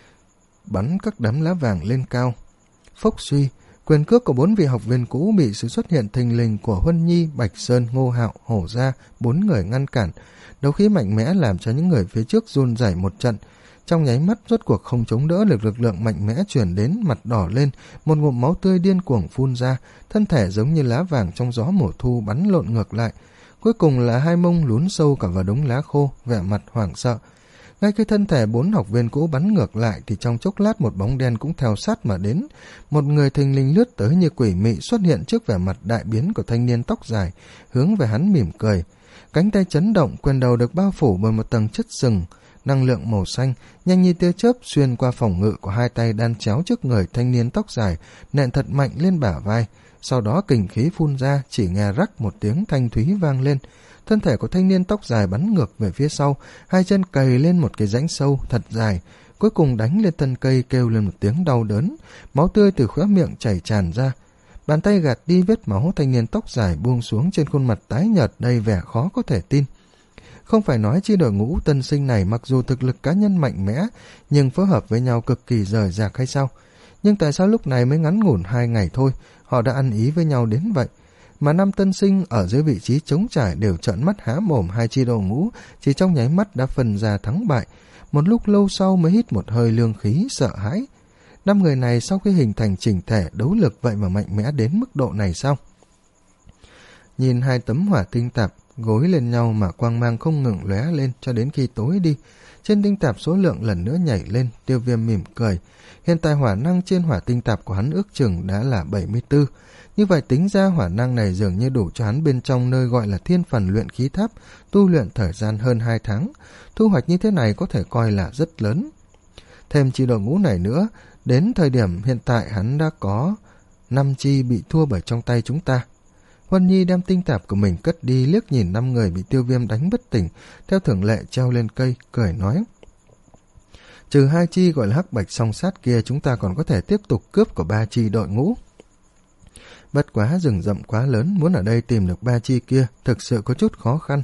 bắn các đám lá vàng lên cao. Phốc suy, quyền cước của bốn vị học viên cũ bị sự xuất hiện thình lình của Huân Nhi, Bạch Sơn, Ngô Hạo, Hổ Gia, bốn người ngăn cản. Đấu khí mạnh mẽ làm cho những người phía trước run rẩy một trận. Trong nháy mắt rốt cuộc không chống đỡ được lực lượng mạnh mẽ chuyển đến, mặt đỏ lên, một ngụm máu tươi điên cuồng phun ra, thân thể giống như lá vàng trong gió mùa thu bắn lộn ngược lại. Cuối cùng là hai mông lún sâu cả vào đống lá khô, vẻ mặt hoảng sợ. Ngay khi thân thể bốn học viên cũ bắn ngược lại thì trong chốc lát một bóng đen cũng theo sát mà đến. Một người thình lình lướt tới như quỷ mị xuất hiện trước vẻ mặt đại biến của thanh niên tóc dài, hướng về hắn mỉm cười. Cánh tay chấn động, quyền đầu được bao phủ bởi một tầng chất sừng, năng lượng màu xanh nhanh như tia chớp xuyên qua phòng ngự của hai tay đan chéo trước người thanh niên tóc dài, nện thật mạnh lên bả vai. Sau đó kình khí phun ra, chỉ nghe rắc một tiếng thanh thúy vang lên. Thân thể của thanh niên tóc dài bắn ngược về phía sau, hai chân cày lên một cái rãnh sâu thật dài, cuối cùng đánh lên thân cây kêu lên một tiếng đau đớn, máu tươi từ khóe miệng chảy tràn ra. Bàn tay gạt đi vết máu, thanh niên tóc dài buông xuống trên khuôn mặt tái nhợt đầy vẻ khó có thể tin. Không phải nói chi đội ngũ tân sinh này mặc dù thực lực cá nhân mạnh mẽ, nhưng phối hợp với nhau cực kỳ rời rạc hay sao? Nhưng tại sao lúc này mới ngắn ngủn hai ngày thôi, họ đã ăn ý với nhau đến vậy? Mà năm tân sinh ở dưới vị trí trống trải đều trợn mắt há mồm, hai chi đội ngũ chỉ trong nháy mắt đã phân ra thắng bại. Một lúc lâu sau mới hít một hơi lương khí sợ hãi. Năm người này sau khi hình thành chỉnh thể đấu lực vậy mà mạnh mẽ đến mức độ này sao? Nhìn hai tấm hỏa tinh tạp gối lên nhau mà quang mang không ngừng lóe lên cho đến khi tối đi. Trên tinh tạp số lượng lần nữa nhảy lên, Tiêu Viêm mỉm cười. Hiện tại hỏa năng trên hỏa tinh tạp của hắn ước chừng đã là bảy mươi tư. Như vậy tính ra hỏa năng này dường như đủ cho hắn bên trong nơi gọi là thiên phần luyện khí tháp tu luyện thời gian hơn hai tháng. Thu hoạch như thế này có thể coi là rất lớn. Thêm chi đội ngũ này nữa, đến thời điểm hiện tại hắn đã có năm chi bị thua bởi trong tay chúng ta. Huân Nhi đem tinh tạp của mình cất đi, liếc nhìn năm người bị Tiêu Viêm đánh bất tỉnh, theo thường lệ treo lên cây, cười nói. Trừ hai chi gọi là hắc bạch song sát kia, chúng ta còn có thể tiếp tục cướp của ba chi đội ngũ. Bất quá rừng rậm quá lớn, muốn ở đây tìm được ba chi kia thực sự có chút khó khăn.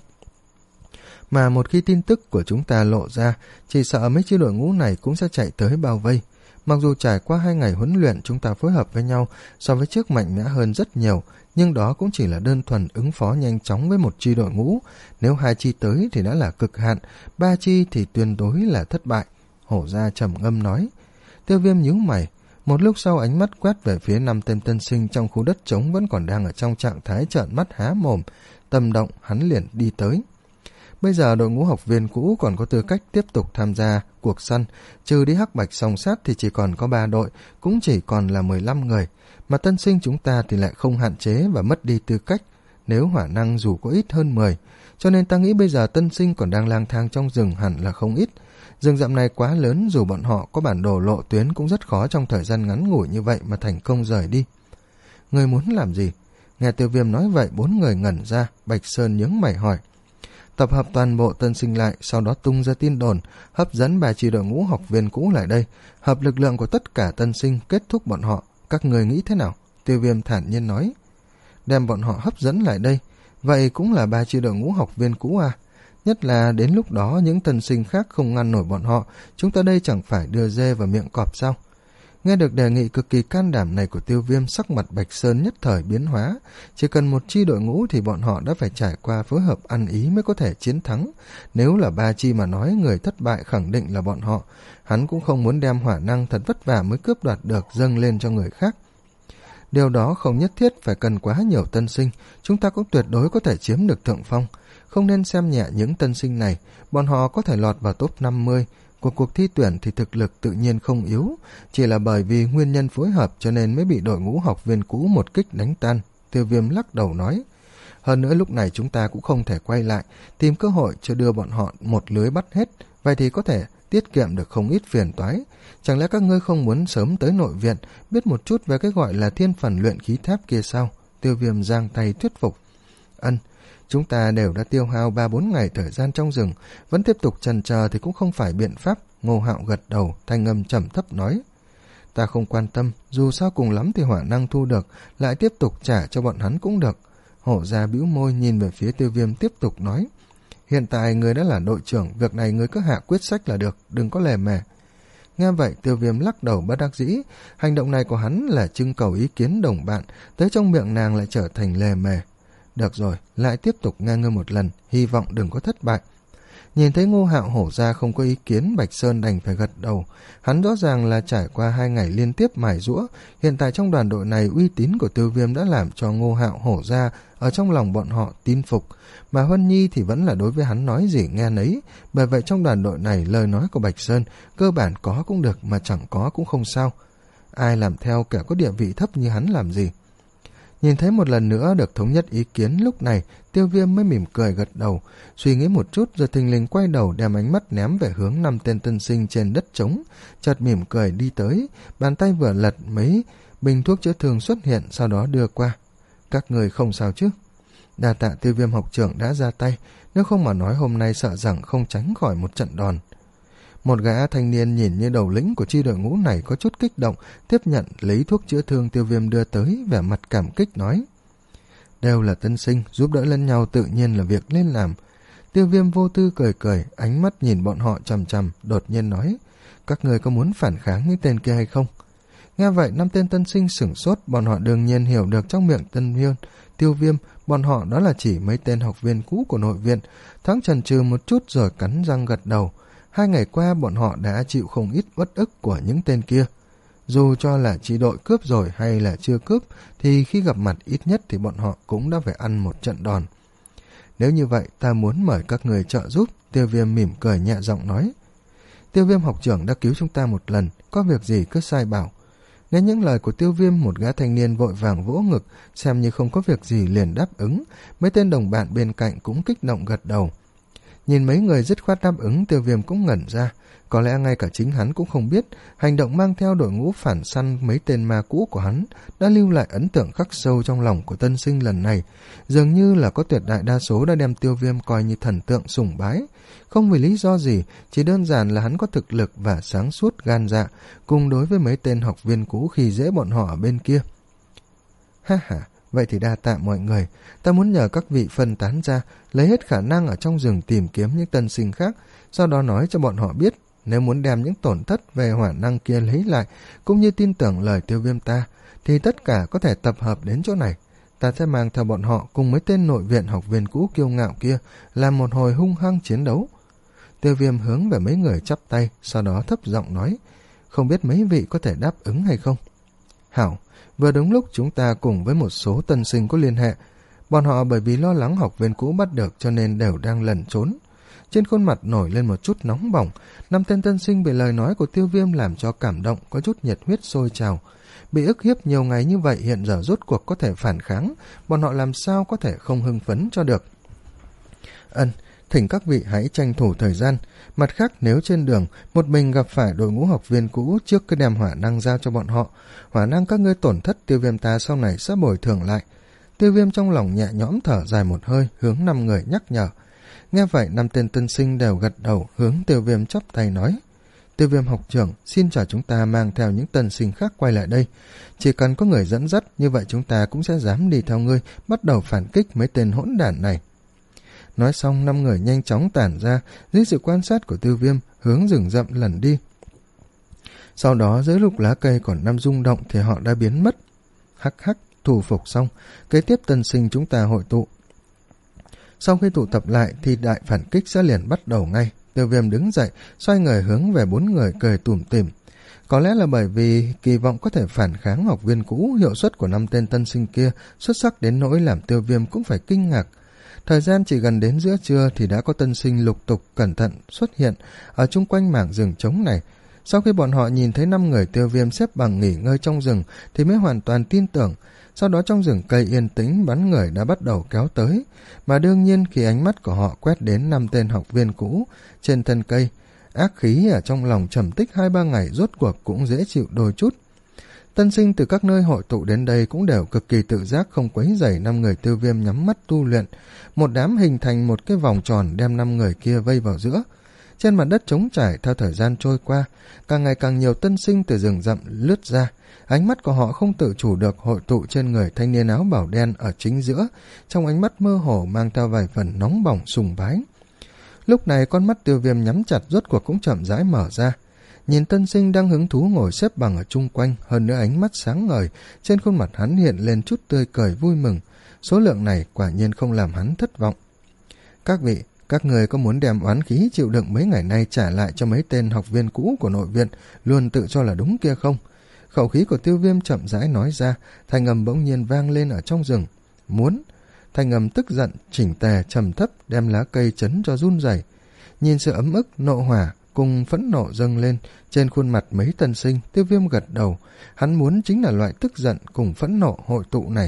Mà một khi tin tức của chúng ta lộ ra, chỉ sợ mấy chi đội ngũ này cũng sẽ chạy tới bao vây. Mặc dù trải qua hai ngày huấn luyện chúng ta phối hợp với nhau so với trước mạnh mẽ hơn rất nhiều, nhưng đó cũng chỉ là đơn thuần ứng phó nhanh chóng với một chi đội ngũ. Nếu hai chi tới thì đã là cực hạn, ba chi thì tuyệt đối là thất bại. Hổ Gia trầm ngâm nói. Tiêu Viêm nhíu mày. Một lúc sau ánh mắt quét về phía năm tên tân sinh trong khu đất trống vẫn còn đang ở trong trạng thái trợn mắt há mồm. Tâm động, hắn liền đi tới. Bây giờ đội ngũ học viên cũ còn có tư cách tiếp tục tham gia cuộc săn, trừ đi hắc bạch song sát thì chỉ còn có ba đội, cũng chỉ còn là mười lăm người, mà tân sinh chúng ta thì lại không hạn chế và mất đi tư cách, nếu hỏa năng dù có ít hơn mười, cho nên ta nghĩ bây giờ tân sinh còn đang lang thang trong rừng hẳn là không ít. Rừng rậm này quá lớn, dù bọn họ có bản đồ lộ tuyến cũng rất khó trong thời gian ngắn ngủi như vậy mà thành công rời đi. Người muốn làm gì? Nghe Tiêu Viêm nói vậy, bốn người ngẩn ra. Bạch Sơn nhướng mày hỏi. Tập hợp toàn bộ tân sinh lại, sau đó tung ra tin đồn, hấp dẫn ba chi đội ngũ học viên cũ lại đây, hợp lực lượng của tất cả tân sinh, kết thúc bọn họ. Các người nghĩ thế nào? Tiêu Viêm thản nhiên nói. Đem bọn họ hấp dẫn lại đây, vậy cũng là ba chi đội ngũ học viên cũ à? Nhất là đến lúc đó những tân sinh khác không ngăn nổi bọn họ, chúng ta đây chẳng phải đưa dê vào miệng cọp sao? Nghe được đề nghị cực kỳ can đảm này của Tiêu Viêm, sắc mặt Bạch Sơn nhất thời biến hóa. Chỉ cần một chi đội ngũ thì bọn họ đã phải trải qua phối hợp ăn ý mới có thể chiến thắng. Nếu là ba chi mà nói, người thất bại khẳng định là bọn họ. Hắn cũng không muốn đem hỏa năng thật vất vả mới cướp đoạt được dâng lên cho người khác. Điều đó không nhất thiết phải cần quá nhiều tân sinh, chúng ta cũng tuyệt đối có thể chiếm được thượng phong. Không nên xem nhẹ những tân sinh này, bọn họ có thể lọt vào top năm mươi. Của cuộc thi tuyển thì thực lực tự nhiên không yếu, chỉ là bởi vì nguyên nhân phối hợp cho nên mới bị đội ngũ học viên cũ một kích đánh tan. Tiêu Viêm lắc đầu nói. Hơn nữa lúc này chúng ta cũng không thể quay lại, tìm cơ hội cho đưa bọn họ một lưới bắt hết, vậy thì có thể tiết kiệm được không ít phiền toái. Chẳng lẽ các ngươi không muốn sớm tới nội viện, biết một chút về cái gọi là thiên phần luyện khí tháp kia sao? Tiêu Viêm giang tay thuyết phục. Ân, chúng ta đều đã tiêu hao ba bốn ngày thời gian trong rừng, vẫn tiếp tục chần chờ thì cũng không phải biện pháp. Ngô Hạo gật đầu, thanh âm trầm thấp nói. Ta không quan tâm, dù sao cùng lắm thì hỏa năng thu được, lại tiếp tục trả cho bọn hắn cũng được. Hổ Gia bĩu môi nhìn về phía Tiêu Viêm tiếp tục nói. Hiện tại người đã là đội trưởng, việc này người cứ hạ quyết sách là được, đừng có lề mề. Nghe vậy Tiêu Viêm lắc đầu bất đắc dĩ, hành động này của hắn là trưng cầu ý kiến đồng bạn, tới trong miệng nàng lại trở thành lề mề. Được rồi, lại tiếp tục nghe ngươi một lần, hy vọng đừng có thất bại. Nhìn thấy Ngô Hạo Hổ Gia không có ý kiến, Bạch Sơn đành phải gật đầu. Hắn rõ ràng là trải qua hai ngày liên tiếp mài giũa, hiện tại trong đoàn đội này uy tín của Tiêu Viêm đã làm cho Ngô Hạo Hổ Gia ở trong lòng bọn họ tin phục, mà Huân Nhi thì vẫn là đối với hắn nói gì nghe nấy. Bởi vậy trong đoàn đội này lời nói của Bạch Sơn cơ bản có cũng được mà chẳng có cũng không sao. Ai làm theo kẻ có địa vị thấp như hắn làm gì? Nhìn thấy một lần nữa được thống nhất ý kiến, lúc này Tiêu Viêm mới mỉm cười gật đầu, suy nghĩ một chút rồi thình lình quay đầu đem ánh mắt ném về hướng năm tên tân sinh trên đất trống, chợt mỉm cười đi tới, bàn tay vừa lật mấy bình thuốc chữa thương xuất hiện, sau đó đưa qua. Các người không sao chứ? Đa tạ Tiêu Viêm học trưởng đã ra tay, nếu không mà nói hôm nay sợ rằng không tránh khỏi một trận đòn. Một gã thanh niên nhìn như đầu lĩnh của chi đội ngũ này có chút kích động, tiếp nhận lấy thuốc chữa thương Tiêu Viêm đưa tới, vẻ mặt cảm kích nói. Đều là tân sinh, giúp đỡ lẫn nhau tự nhiên là việc nên làm. Tiêu Viêm vô tư cười cười, ánh mắt nhìn bọn họ chằm chằm, đột nhiên nói. Các người có muốn phản kháng những tên kia hay không? Nghe vậy năm tên tân sinh sửng sốt, bọn họ đương nhiên hiểu được trong miệng tân viên Tiêu Viêm, bọn họ đó là chỉ mấy tên học viên cũ của nội viện. Thoáng chần chừ một chút rồi cắn răng gật đầu. Hai ngày qua bọn họ đã chịu không ít uất ức của những tên kia. Dù cho là chỉ đội cướp rồi hay là chưa cướp, thì khi gặp mặt ít nhất thì bọn họ cũng đã phải ăn một trận đòn. Nếu như vậy, ta muốn mời các người trợ giúp, Tiêu Viêm mỉm cười nhẹ giọng nói. Tiêu Viêm học trưởng đã cứu chúng ta một lần, có việc gì cứ sai bảo. Nghe những lời của Tiêu Viêm, một gã thanh niên vội vàng vỗ ngực, xem như không có việc gì liền đáp ứng. Mấy tên đồng bạn bên cạnh cũng kích động gật đầu. Nhìn mấy người dứt khoát đáp ứng, Tiêu Viêm cũng ngẩn ra. Có lẽ ngay cả chính hắn cũng không biết, hành động mang theo đội ngũ phản săn mấy tên ma cũ của hắn đã lưu lại ấn tượng khắc sâu trong lòng của tân sinh lần này. Dường như là có tuyệt đại đa số đã đem Tiêu Viêm coi như thần tượng sùng bái. Không vì lý do gì, chỉ đơn giản là hắn có thực lực và sáng suốt gan dạ, cùng đối với mấy tên học viên cũ khi dễ bọn họ ở bên kia. Ha ha, vậy thì đa tạ mọi người, ta muốn nhờ các vị phân tán ra, lấy hết khả năng ở trong rừng tìm kiếm những tân sinh khác, sau đó nói cho bọn họ biết, nếu muốn đem những tổn thất về hỏa năng kia lấy lại, cũng như tin tưởng lời Tiêu Viêm ta, thì tất cả có thể tập hợp đến chỗ này. Ta sẽ mang theo bọn họ cùng mấy tên nội viện học viên cũ kiêu ngạo kia, làm một hồi hung hăng chiến đấu. Tiêu Viêm hướng về mấy người chắp tay, sau đó thấp giọng nói, không biết mấy vị có thể đáp ứng hay không? Hảo, vừa đúng lúc chúng ta cùng với một số tân sinh có liên hệ. Bọn họ bởi vì lo lắng học viên cũ bắt được cho nên đều đang lẩn trốn. Trên khuôn mặt nổi lên một chút nóng bỏng, năm tên tân sinh bị lời nói của Tiêu Viêm làm cho cảm động, có chút nhiệt huyết sôi trào. Bị ức hiếp nhiều ngày như vậy, hiện giờ rốt cuộc có thể phản kháng, bọn họ làm sao có thể không hưng phấn cho được. Ân, thỉnh các vị hãy tranh thủ thời gian. Mặt khác, nếu trên đường một mình gặp phải đội ngũ học viên cũ, trước cứ đem hỏa năng giao cho bọn họ. Hỏa năng các ngươi tổn thất Tiêu Viêm ta sau này sẽ bồi thường lại. Tiêu Viêm trong lòng nhẹ nhõm thở dài một hơi, hướng năm người nhắc nhở. Nghe vậy, năm tên tân sinh đều gật đầu, hướng Tiêu Viêm chắp tay nói. Tiêu Viêm học trưởng, xin cho chúng ta mang theo những tân sinh khác quay lại đây. Chỉ cần có người dẫn dắt, như vậy chúng ta cũng sẽ dám đi theo ngươi, bắt đầu phản kích mấy tên hỗn đản này. Nói xong, năm người nhanh chóng tản ra, dưới sự quan sát của Tiêu Viêm, hướng rừng rậm lẩn đi. Sau đó, dưới lúc lá cây còn năm rung động thì họ đã biến mất. Hắc hắc, thu phục xong, kế tiếp tân sinh chúng ta hội tụ. Sau khi tụ tập lại thì đại phản kích sẽ liền bắt đầu ngay. Tiêu Viêm đứng dậy, xoay người hướng về bốn người cười tủm tỉm. Có lẽ là bởi vì kỳ vọng có thể phản kháng học viên cũ, hiệu suất của năm tên tân sinh kia xuất sắc đến nỗi làm Tiêu Viêm cũng phải kinh ngạc. Thời gian chỉ gần đến giữa trưa thì đã có tân sinh lục tục cẩn thận xuất hiện ở chung quanh mảng rừng trống này. Sau khi bọn họ nhìn thấy năm người Tiêu Viêm xếp bằng nghỉ ngơi trong rừng thì mới hoàn toàn tin tưởng. Sau đó trong rừng cây yên tĩnh, bắn người đã bắt đầu kéo tới. Mà đương nhiên khi ánh mắt của họ quét đến năm tên học viên cũ trên thân cây, ác khí ở trong lòng trầm tích hai ba ngày rốt cuộc cũng dễ chịu đôi chút. Tân sinh từ các nơi hội tụ đến đây cũng đều cực kỳ tự giác, không quấy rầy năm người Tiêu Viêm nhắm mắt tu luyện. Một đám hình thành một cái vòng tròn đem năm người kia vây vào giữa. Trên mặt đất trống trải, theo thời gian trôi qua, càng ngày càng nhiều tân sinh từ rừng rậm lướt ra. Ánh mắt của họ không tự chủ được hội tụ trên người thanh niên áo bảo đen ở chính giữa, trong ánh mắt mơ hồ mang theo vài phần nóng bỏng sùng bái. Lúc này con mắt Tiêu Viêm nhắm chặt rốt cuộc cũng chậm rãi mở ra. Nhìn tân sinh đang hứng thú ngồi xếp bằng ở chung quanh, hơn nữa ánh mắt sáng ngời, trên khuôn mặt hắn hiện lên chút tươi cười vui mừng. Số lượng này quả nhiên không làm hắn thất vọng. Các vị, các người có muốn đem oán khí chịu đựng mấy ngày nay trả lại cho mấy tên học viên cũ của nội viện luôn tự cho là đúng kia không? Khẩu khí của Tiêu Viêm chậm rãi nói ra, thanh âm bỗng nhiên vang lên ở trong rừng. Muốn? Thanh âm tức giận, chỉnh tề, trầm thấp, đem lá cây chấn cho run rẩy. Nhìn sự ấm ức, nộ hỏa cùng phẫn nộ dâng lên trên khuôn mặt mấy tân sinh, Tiêu Viêm gật đầu. Hắn muốn chính là loại tức giận cùng phẫn nộ hội tụ này.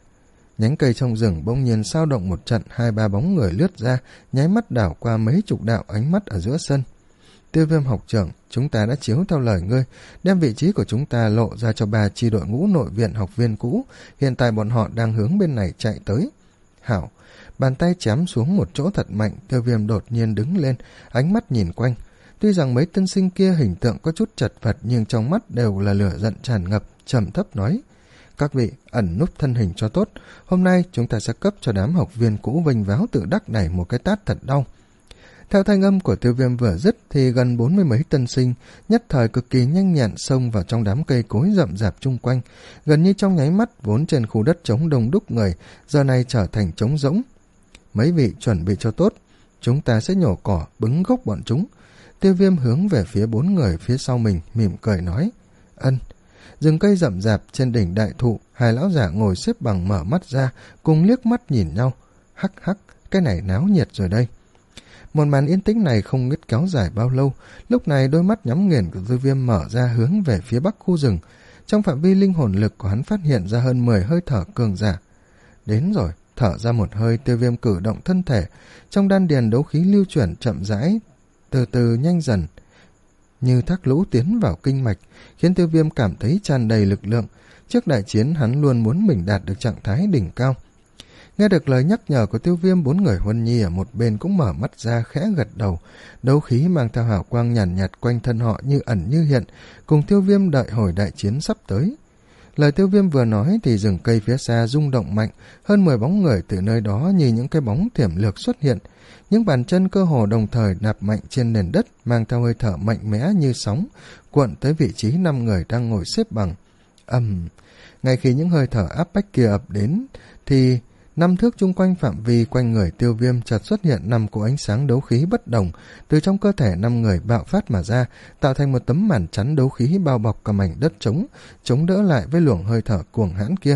Nhánh cây trong rừng bỗng nhiên sao động một trận, hai ba bóng người lướt ra, nháy mắt đảo qua mấy chục đạo ánh mắt ở giữa sân. Tiêu Viêm học trưởng, chúng ta đã chiếu theo lời ngươi, đem vị trí của chúng ta lộ ra cho ba chi đội ngũ nội viện học viên cũ, hiện tại bọn họ đang hướng bên này chạy tới. Hảo, bàn tay chém xuống một chỗ thật mạnh, Tiêu Viêm đột nhiên đứng lên, ánh mắt nhìn quanh. Tuy rằng mấy tân sinh kia hình tượng có chút chật vật nhưng trong mắt đều là lửa giận tràn ngập, trầm thấp nói. Các vị, ẩn núp thân hình cho tốt, hôm nay chúng ta sẽ cấp cho đám học viên cũ vênh váo tự đắc này một cái tát thật đau. Theo thanh âm của Tiêu Viêm vừa dứt thì gần bốn mươi mấy tân sinh nhất thời cực kỳ nhanh nhẹn xông vào trong đám cây cối rậm rạp chung quanh, gần như trong nháy mắt vốn trên khu đất trống đông đúc người giờ này trở thành trống rỗng. Mấy vị chuẩn bị cho tốt, chúng ta sẽ nhổ cỏ bứng gốc bọn chúng. Tiêu Viêm hướng về phía bốn người phía sau mình mỉm cười nói. Ân. Rừng cây rậm rạp trên đỉnh đại thụ, hai lão giả ngồi xếp bằng mở mắt ra, cùng liếc mắt nhìn nhau. Hắc hắc, cái này náo nhiệt rồi đây. Một màn yên tĩnh này không biết kéo dài bao lâu. Lúc này đôi mắt nhắm nghiền của Tiêu Viêm mở ra hướng về phía bắc khu rừng. Trong phạm vi linh hồn lực của hắn phát hiện ra hơn mười hơi thở cường giả. Đến rồi, thật thở ra một hơi, Tiêu Viêm cử động thân thể, trong đan điền đấu khí lưu chuyển chậm rãi, từ từ nhanh dần, như thác lũ tiến vào kinh mạch, khiến Tiêu Viêm cảm thấy tràn đầy lực lượng. Trước đại chiến hắn luôn muốn mình đạt được trạng thái đỉnh cao. Nghe được lời nhắc nhở của Tiêu Viêm, bốn người Huân Nhi ở một bên cũng mở mắt ra khẽ gật đầu. Đấu khí mang theo hào quang nhàn nhạt, nhạt quanh thân họ như ẩn như hiện, cùng Tiêu Viêm đợi hồi đại chiến sắp tới. Lời Tiêu Viêm vừa nói thì rừng cây phía xa rung động mạnh, hơn mười bóng người từ nơi đó như những cái bóng thiểm lược xuất hiện. Những bàn chân cơ hồ đồng thời đạp mạnh trên nền đất, mang theo hơi thở mạnh mẽ như sóng, cuộn tới vị trí năm người đang ngồi xếp bằng. Ầm! Um, ngay khi những hơi thở áp bách kia ập đến, thì năm thước chung quanh phạm vi quanh người Tiêu Viêm chợt xuất hiện năm cỗ ánh sáng đấu khí bất đồng, từ trong cơ thể năm người bạo phát mà ra, tạo thành một tấm màn chắn đấu khí bao bọc cả mảnh đất trống, chống đỡ lại với luồng hơi thở cuồng hãn kia.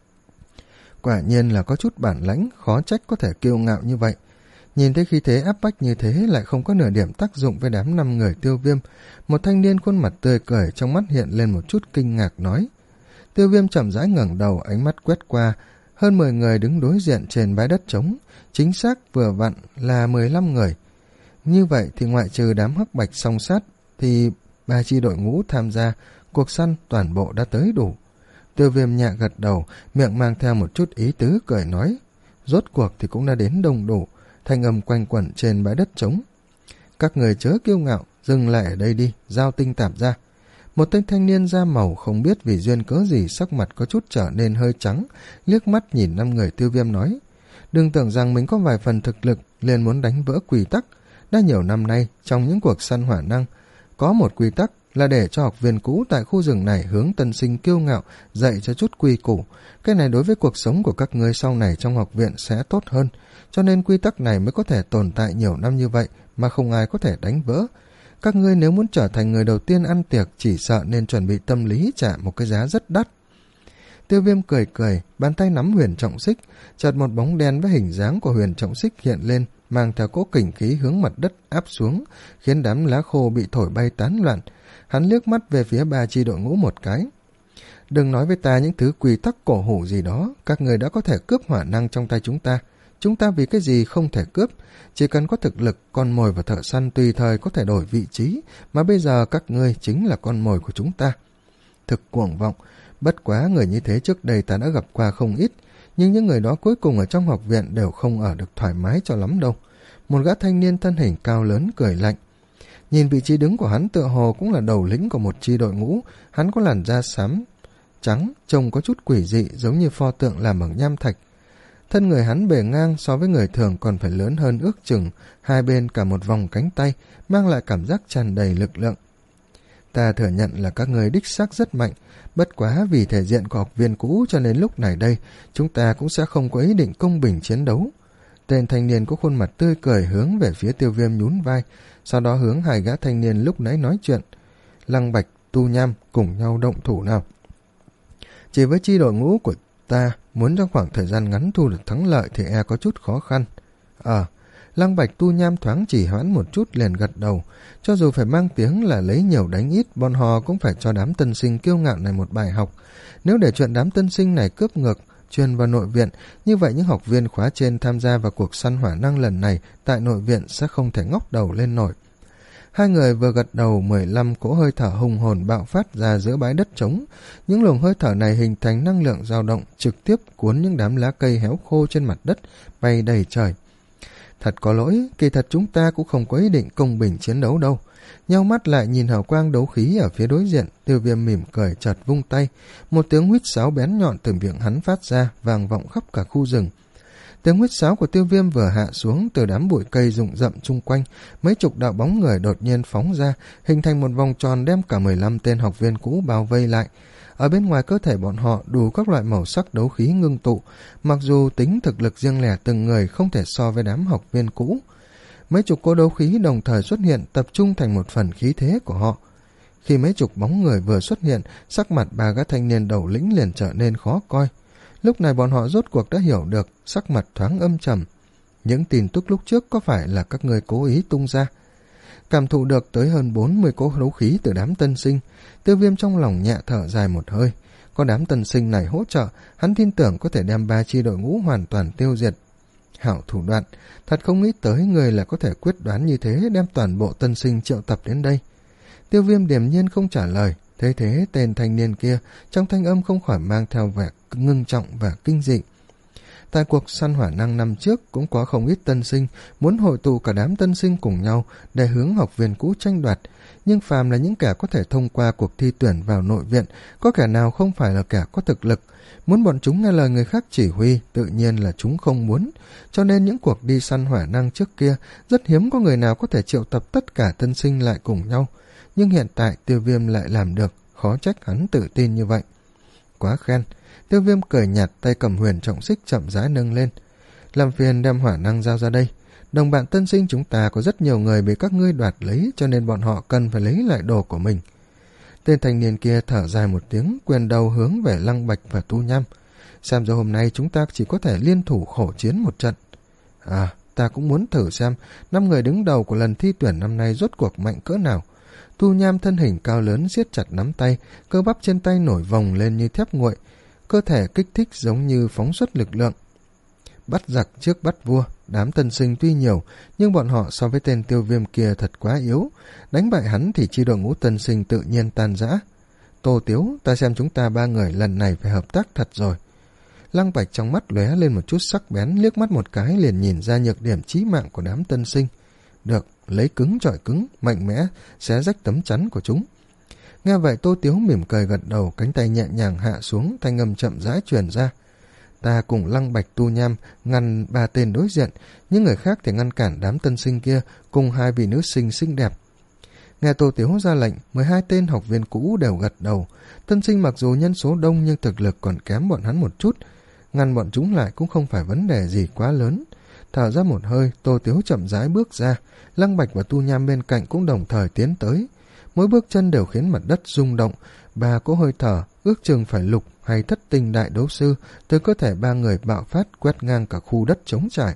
Quả nhiên là có chút bản lãnh, khó trách có thể kiêu ngạo như vậy. Nhìn thấy khí thế áp bách như thế lại không có nửa điểm tác dụng với đám năm người Tiêu Viêm, một thanh niên khuôn mặt tươi cười trong mắt hiện lên một chút kinh ngạc nói. Tiêu Viêm chậm rãi ngẩng đầu, ánh mắt quét qua hơn mười người đứng đối diện trên bãi đất trống, chính xác vừa vặn là mười lăm người. Như vậy thì ngoại trừ đám hắc bạch song sát thì ba chi đội ngũ tham gia cuộc săn toàn bộ đã tới đủ. Tiêu Viêm nhẹ gật đầu, miệng mang theo một chút ý tứ cười nói, rốt cuộc thì cũng đã đến đông đủ. Thanh âm quanh quẩn trên bãi đất trống. Các người chớ kiêu ngạo, dừng lại ở đây đi, giao tinh tạp ra. Một tên thanh niên da màu không biết vì duyên cớ gì sắc mặt có chút trở nên hơi trắng, liếc mắt nhìn năm người Tiêu Viêm nói, đừng tưởng rằng mình có vài phần thực lực liền muốn đánh vỡ quy tắc. Đã nhiều năm nay, trong những cuộc săn hỏa năng, có một quy tắc là để cho học viên cũ tại khu rừng này hướng tân sinh kiêu ngạo, dạy cho chút quy củ. Cái này đối với cuộc sống của các ngươi sau này trong học viện sẽ tốt hơn, cho nên quy tắc này mới có thể tồn tại nhiều năm như vậy mà không ai có thể đánh vỡ. Các ngươi nếu muốn trở thành người đầu tiên ăn tiệc chỉ sợ nên chuẩn bị tâm lý trả một cái giá rất đắt. Tiêu Viêm cười cười, bàn tay nắm huyền trọng xích, chợt một bóng đen với hình dáng của huyền trọng xích hiện lên, mang theo cỗ kình khí hướng mặt đất áp xuống, khiến đám lá khô bị thổi bay tán loạn. Hắn liếc mắt về phía ba chi đội ngũ một cái. Đừng nói với ta những thứ quy tắc cổ hủ gì đó, các người đã có thể cướp hỏa năng trong tay chúng ta. Chúng ta vì cái gì không thể cướp? Chỉ cần có thực lực, con mồi và thợ săn tùy thời có thể đổi vị trí, mà bây giờ các ngươi chính là con mồi của chúng ta. Thực cuồng vọng, bất quá người như thế trước đây ta đã gặp qua không ít, nhưng những người đó cuối cùng ở trong học viện đều không ở được thoải mái cho lắm đâu. Một gã thanh niên thân hình cao lớn cười lạnh. Nhìn vị trí đứng của hắn tựa hồ cũng là đầu lĩnh của một chi đội ngũ, hắn có làn da xám, trắng, trông có chút quỷ dị giống như pho tượng làm bằng nham thạch. Thân người hắn bề ngang so với người thường còn phải lớn hơn ước chừng, hai bên cả một vòng cánh tay, mang lại cảm giác tràn đầy lực lượng. Ta thừa nhận là các người đích xác rất mạnh, bất quá vì thể diện của học viên cũ cho nên lúc này đây, chúng ta cũng sẽ không có ý định công bình chiến đấu. Tên thanh niên có khuôn mặt tươi cười hướng về phía Tiêu Viêm nhún vai, sau đó hướng hai gã thanh niên lúc nãy nói chuyện. Lăng Bạch, Tu Nham cùng nhau động thủ nào. Chỉ với chi đội ngũ của ta, muốn trong khoảng thời gian ngắn thu được thắng lợi thì e có chút khó khăn. Ờ, à, Lăng Bạch Tu Nham thoáng chỉ hoãn một chút liền gật đầu. Cho dù phải mang tiếng là lấy nhiều đánh ít, bọn họ cũng phải cho đám tân sinh kiêu ngạo này một bài học. Nếu để chuyện đám tân sinh này cướp ngược, truyền vào nội viện, như vậy những học viên khóa trên tham gia vào cuộc săn hỏa năng lần này tại nội viện sẽ không thể ngóc đầu lên nổi. Hai người vừa gật đầu, mười lăm cỗ hơi thở hùng hồn bạo phát ra giữa bãi đất trống. Những luồng hơi thở này hình thành năng lượng dao động, trực tiếp cuốn những đám lá cây héo khô trên mặt đất bay đầy trời. Thật có lỗi, kỳ thật chúng ta cũng không có ý định công bình chiến đấu đâu. Nheo mắt lại nhìn hào quang đấu khí ở phía đối diện, Tiêu Viêm mỉm cười chợt vung tay, một tiếng huýt sáo bén nhọn từ miệng hắn phát ra, vang vọng khắp cả khu rừng. Tiếng huýt sáo của Tiêu Viêm vừa hạ xuống, từ đám bụi cây rụng rậm chung quanh, mấy chục đạo bóng người đột nhiên phóng ra, hình thành một vòng tròn đem cả mười lăm tên học viên cũ bao vây lại. Ở bên ngoài cơ thể bọn họ đủ các loại màu sắc đấu khí ngưng tụ, mặc dù tính thực lực riêng lẻ từng người không thể so với đám học viên cũ. Mấy chục cỗ đấu khí đồng thời xuất hiện, tập trung thành một phần khí thế của họ. Khi mấy chục bóng người vừa xuất hiện, sắc mặt ba gã thanh niên đầu lĩnh liền trở nên khó coi. Lúc này bọn họ rốt cuộc đã hiểu được, sắc mặt thoáng âm trầm. Những tin tức lúc trước có phải là các người cố ý tung ra? Cảm thụ được tới hơn bốn mươi cỗ đấu khí từ đám tân sinh, Tiêu Viêm trong lòng nhẹ thở dài một hơi. Có đám tân sinh này hỗ trợ, hắn tin tưởng có thể đem ba chi đội ngũ hoàn toàn tiêu diệt. Hảo thủ đoạn, thật không nghĩ tới người là có thể quyết đoán như thế, đem toàn bộ tân sinh triệu tập đến đây. Tiêu Viêm điềm nhiên không trả lời. Thế thế tên thanh niên kia trong thanh âm không khỏi mang theo vẻ ngưng trọng và kinh dị. Tại cuộc săn hỏa năng năm trước cũng có không ít tân sinh muốn hội tụ cả đám tân sinh cùng nhau để hướng học viên cũ tranh đoạt, nhưng phàm là những kẻ có thể thông qua cuộc thi tuyển vào nội viện, có kẻ nào không phải là kẻ có thực lực. Muốn bọn chúng nghe lời người khác chỉ huy, tự nhiên là chúng không muốn. Cho nên những cuộc đi săn hỏa năng trước kia rất hiếm có người nào có thể triệu tập tất cả tân sinh lại cùng nhau. Nhưng hiện tại Tiêu Viêm lại làm được, khó trách hắn tự tin như vậy. Quá khen. Tiêu Viêm cười nhạt, tay cầm huyền trọng xích chậm rãi nâng lên. Làm phiền đem hỏa năng giao ra đây. Đồng bạn tân sinh chúng ta có rất nhiều người bị các ngươi đoạt lấy, cho nên bọn họ cần phải lấy lại đồ của mình. Tên thanh niên kia thở dài một tiếng, quyền đầu hướng về Lăng Bạch và Tu Nham. Xem ra hôm nay chúng ta chỉ có thể liên thủ khổ chiến một trận. À, ta cũng muốn thử xem năm người đứng đầu của lần thi tuyển năm nay rốt cuộc mạnh cỡ nào. Tu Nham thân hình cao lớn siết chặt nắm tay, cơ bắp trên tay nổi vòng lên như thép nguội, cơ thể kích thích giống như phóng xuất lực lượng. Bắt giặc trước bắt vua, đám tân sinh tuy nhiều, nhưng bọn họ so với tên Tiêu Viêm kia thật quá yếu. Đánh bại hắn thì chi đội ngũ tân sinh tự nhiên tan rã. Tô Tiếu, ta xem chúng ta ba người lần này phải hợp tác thật rồi. Lăng Bạch trong mắt lóe lên một chút sắc bén, liếc mắt một cái liền nhìn ra nhược điểm chí mạng của đám tân sinh. Được, lấy cứng chọi cứng, mạnh mẽ, xé rách tấm chắn của chúng. Nghe vậy Tô Tiếu mỉm cười gật đầu, cánh tay nhẹ nhàng hạ xuống, thanh âm chậm rãi truyền ra. Ta cùng Lăng Bạch Tu Nham ngăn ba tên đối diện, những người khác thì ngăn cản đám tân sinh kia cùng hai vị nữ sinh xinh đẹp. Nghe Tô Tiếu ra lệnh, mười hai tên học viên cũ đều gật đầu. Tân sinh mặc dù nhân số đông nhưng thực lực còn kém bọn hắn một chút, ngăn bọn chúng lại cũng không phải vấn đề gì quá lớn. Thở ra một hơi, Tô Tiếu chậm rãi bước ra, Lăng Bạch và Tu Nham bên cạnh cũng đồng thời tiến tới. Mỗi bước chân đều khiến mặt đất rung động, ba cỗ hơi thở, ước chừng phải lục hay thất tinh đại đấu sư, từ cơ thể ba người bạo phát quét ngang cả khu đất trống trải.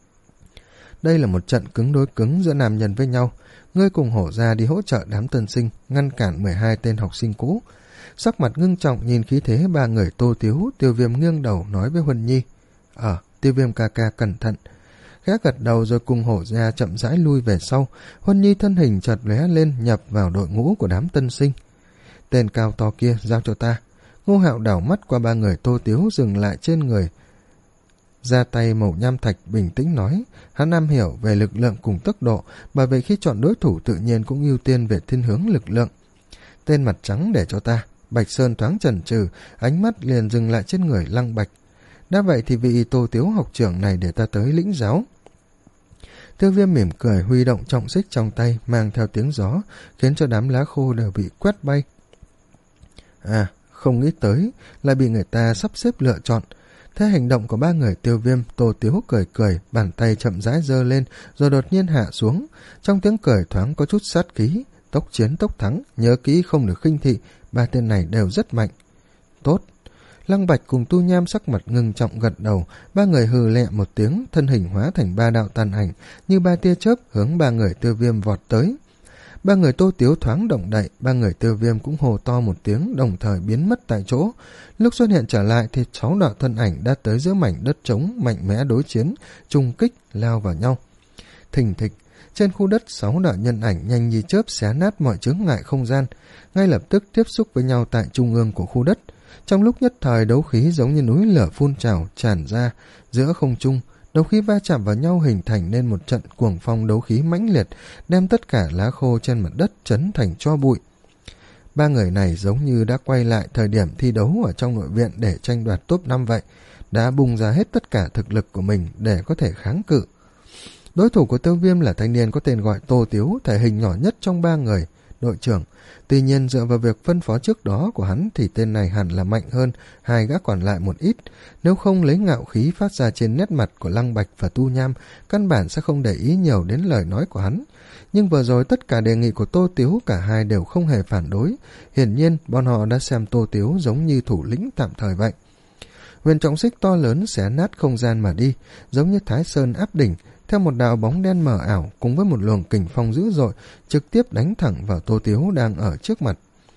Đây là một trận cứng đối cứng giữa nam nhân với nhau. Ngươi cùng Hổ ra đi hỗ trợ đám tân sinh, ngăn cản mười hai tên học sinh cũ. Sắc mặt ngưng trọng nhìn khí thế ba người Tô Tiếu, Tiêu Viêm nghiêng đầu nói với Huân Nhi. Ờ, Tiêu Viêm ca ca cẩn thận. Khẽ gật đầu rồi cùng Hổ ra chậm rãi lui về sau. Huân Nhi thân hình chợt lóe lên, nhập vào đội ngũ của đám tân sinh. Tên cao to kia giao cho ta. Ngô Hạo đảo mắt qua ba người Tô Tiếu dừng lại trên người. Ra tay màu nham thạch bình tĩnh nói, hắn am hiểu về lực lượng cùng tốc độ, bởi vậy khi chọn đối thủ tự nhiên cũng ưu tiên về thiên hướng lực lượng. Tên mặt trắng để cho ta. Bạch Sơn thoáng chần chừ, ánh mắt liền dừng lại trên người Lăng Bạch. Đã vậy thì vị Tô Tiếu học trưởng này để ta tới lĩnh giáo. Tiêu Viêm mỉm cười huy động trọng xích trong tay, mang theo tiếng gió, khiến cho đám lá khô đều bị quét bay. À, không nghĩ tới, lại bị người ta sắp xếp lựa chọn. Thế hành động của ba người Tiêu Viêm, Tô Tiếu cười cười, bàn tay chậm rãi giơ lên, rồi đột nhiên hạ xuống. Trong tiếng cười thoáng có chút sát khí, tốc chiến tốc thắng, nhớ kỹ không được khinh thị, ba tên này đều rất mạnh. Tốt. Lăng Bạch cùng Tu Nham sắc mặt ngưng trọng gật đầu, ba người hừ lẹ một tiếng, thân hình hóa thành ba đạo tàn ảnh, như ba tia chớp hướng ba người Tiêu Viêm vọt tới. Ba người Tô Tiếu thoáng động đậy, ba người Tiêu Viêm cũng hồ to một tiếng, đồng thời biến mất tại chỗ. Lúc xuất hiện trở lại thì sáu đạo thân ảnh đã tới giữa mảnh đất trống, mạnh mẽ đối chiến, trùng kích, lao vào nhau. Thình thịch, trên khu đất sáu đạo nhân ảnh nhanh như chớp xé nát mọi chướng ngại không gian, ngay lập tức tiếp xúc với nhau tại trung ương của khu đất. Trong lúc nhất thời đấu khí giống như núi lửa phun trào tràn ra giữa không trung, đấu khí va chạm vào nhau hình thành nên một trận cuồng phong đấu khí mãnh liệt, đem tất cả lá khô trên mặt đất chấn thành tro bụi. Ba người này giống như đã quay lại thời điểm thi đấu ở trong nội viện để tranh đoạt top năm vậy, đã bùng ra hết tất cả thực lực của mình để có thể kháng cự. Đối thủ của Tiêu Viêm là thanh niên có tên gọi Tô Tiếu, thể hình nhỏ nhất trong ba người, đội trưởng. Tuy nhiên dựa vào việc phân phó trước đó của hắn thì tên này hẳn là mạnh hơn hai gã còn lại một ít, nếu không lấy ngạo khí phát ra trên nét mặt của Lăng Bạch và Tu Nham, căn bản sẽ không để ý nhiều đến lời nói của hắn. Nhưng vừa rồi tất cả đề nghị của Tô Tiếu cả hai đều không hề phản đối, hiển nhiên bọn họ đã xem Tô Tiếu giống như thủ lĩnh tạm thời vậy. Huyền trọng xích to lớn xé nát không gian mà đi, giống như Thái Sơn áp đỉnh, theo một đạo bóng đen mờ ảo cùng với một luồng kình phong dữ dội trực tiếp đánh thẳng vào Tô Tiếu đang ở trước mặt.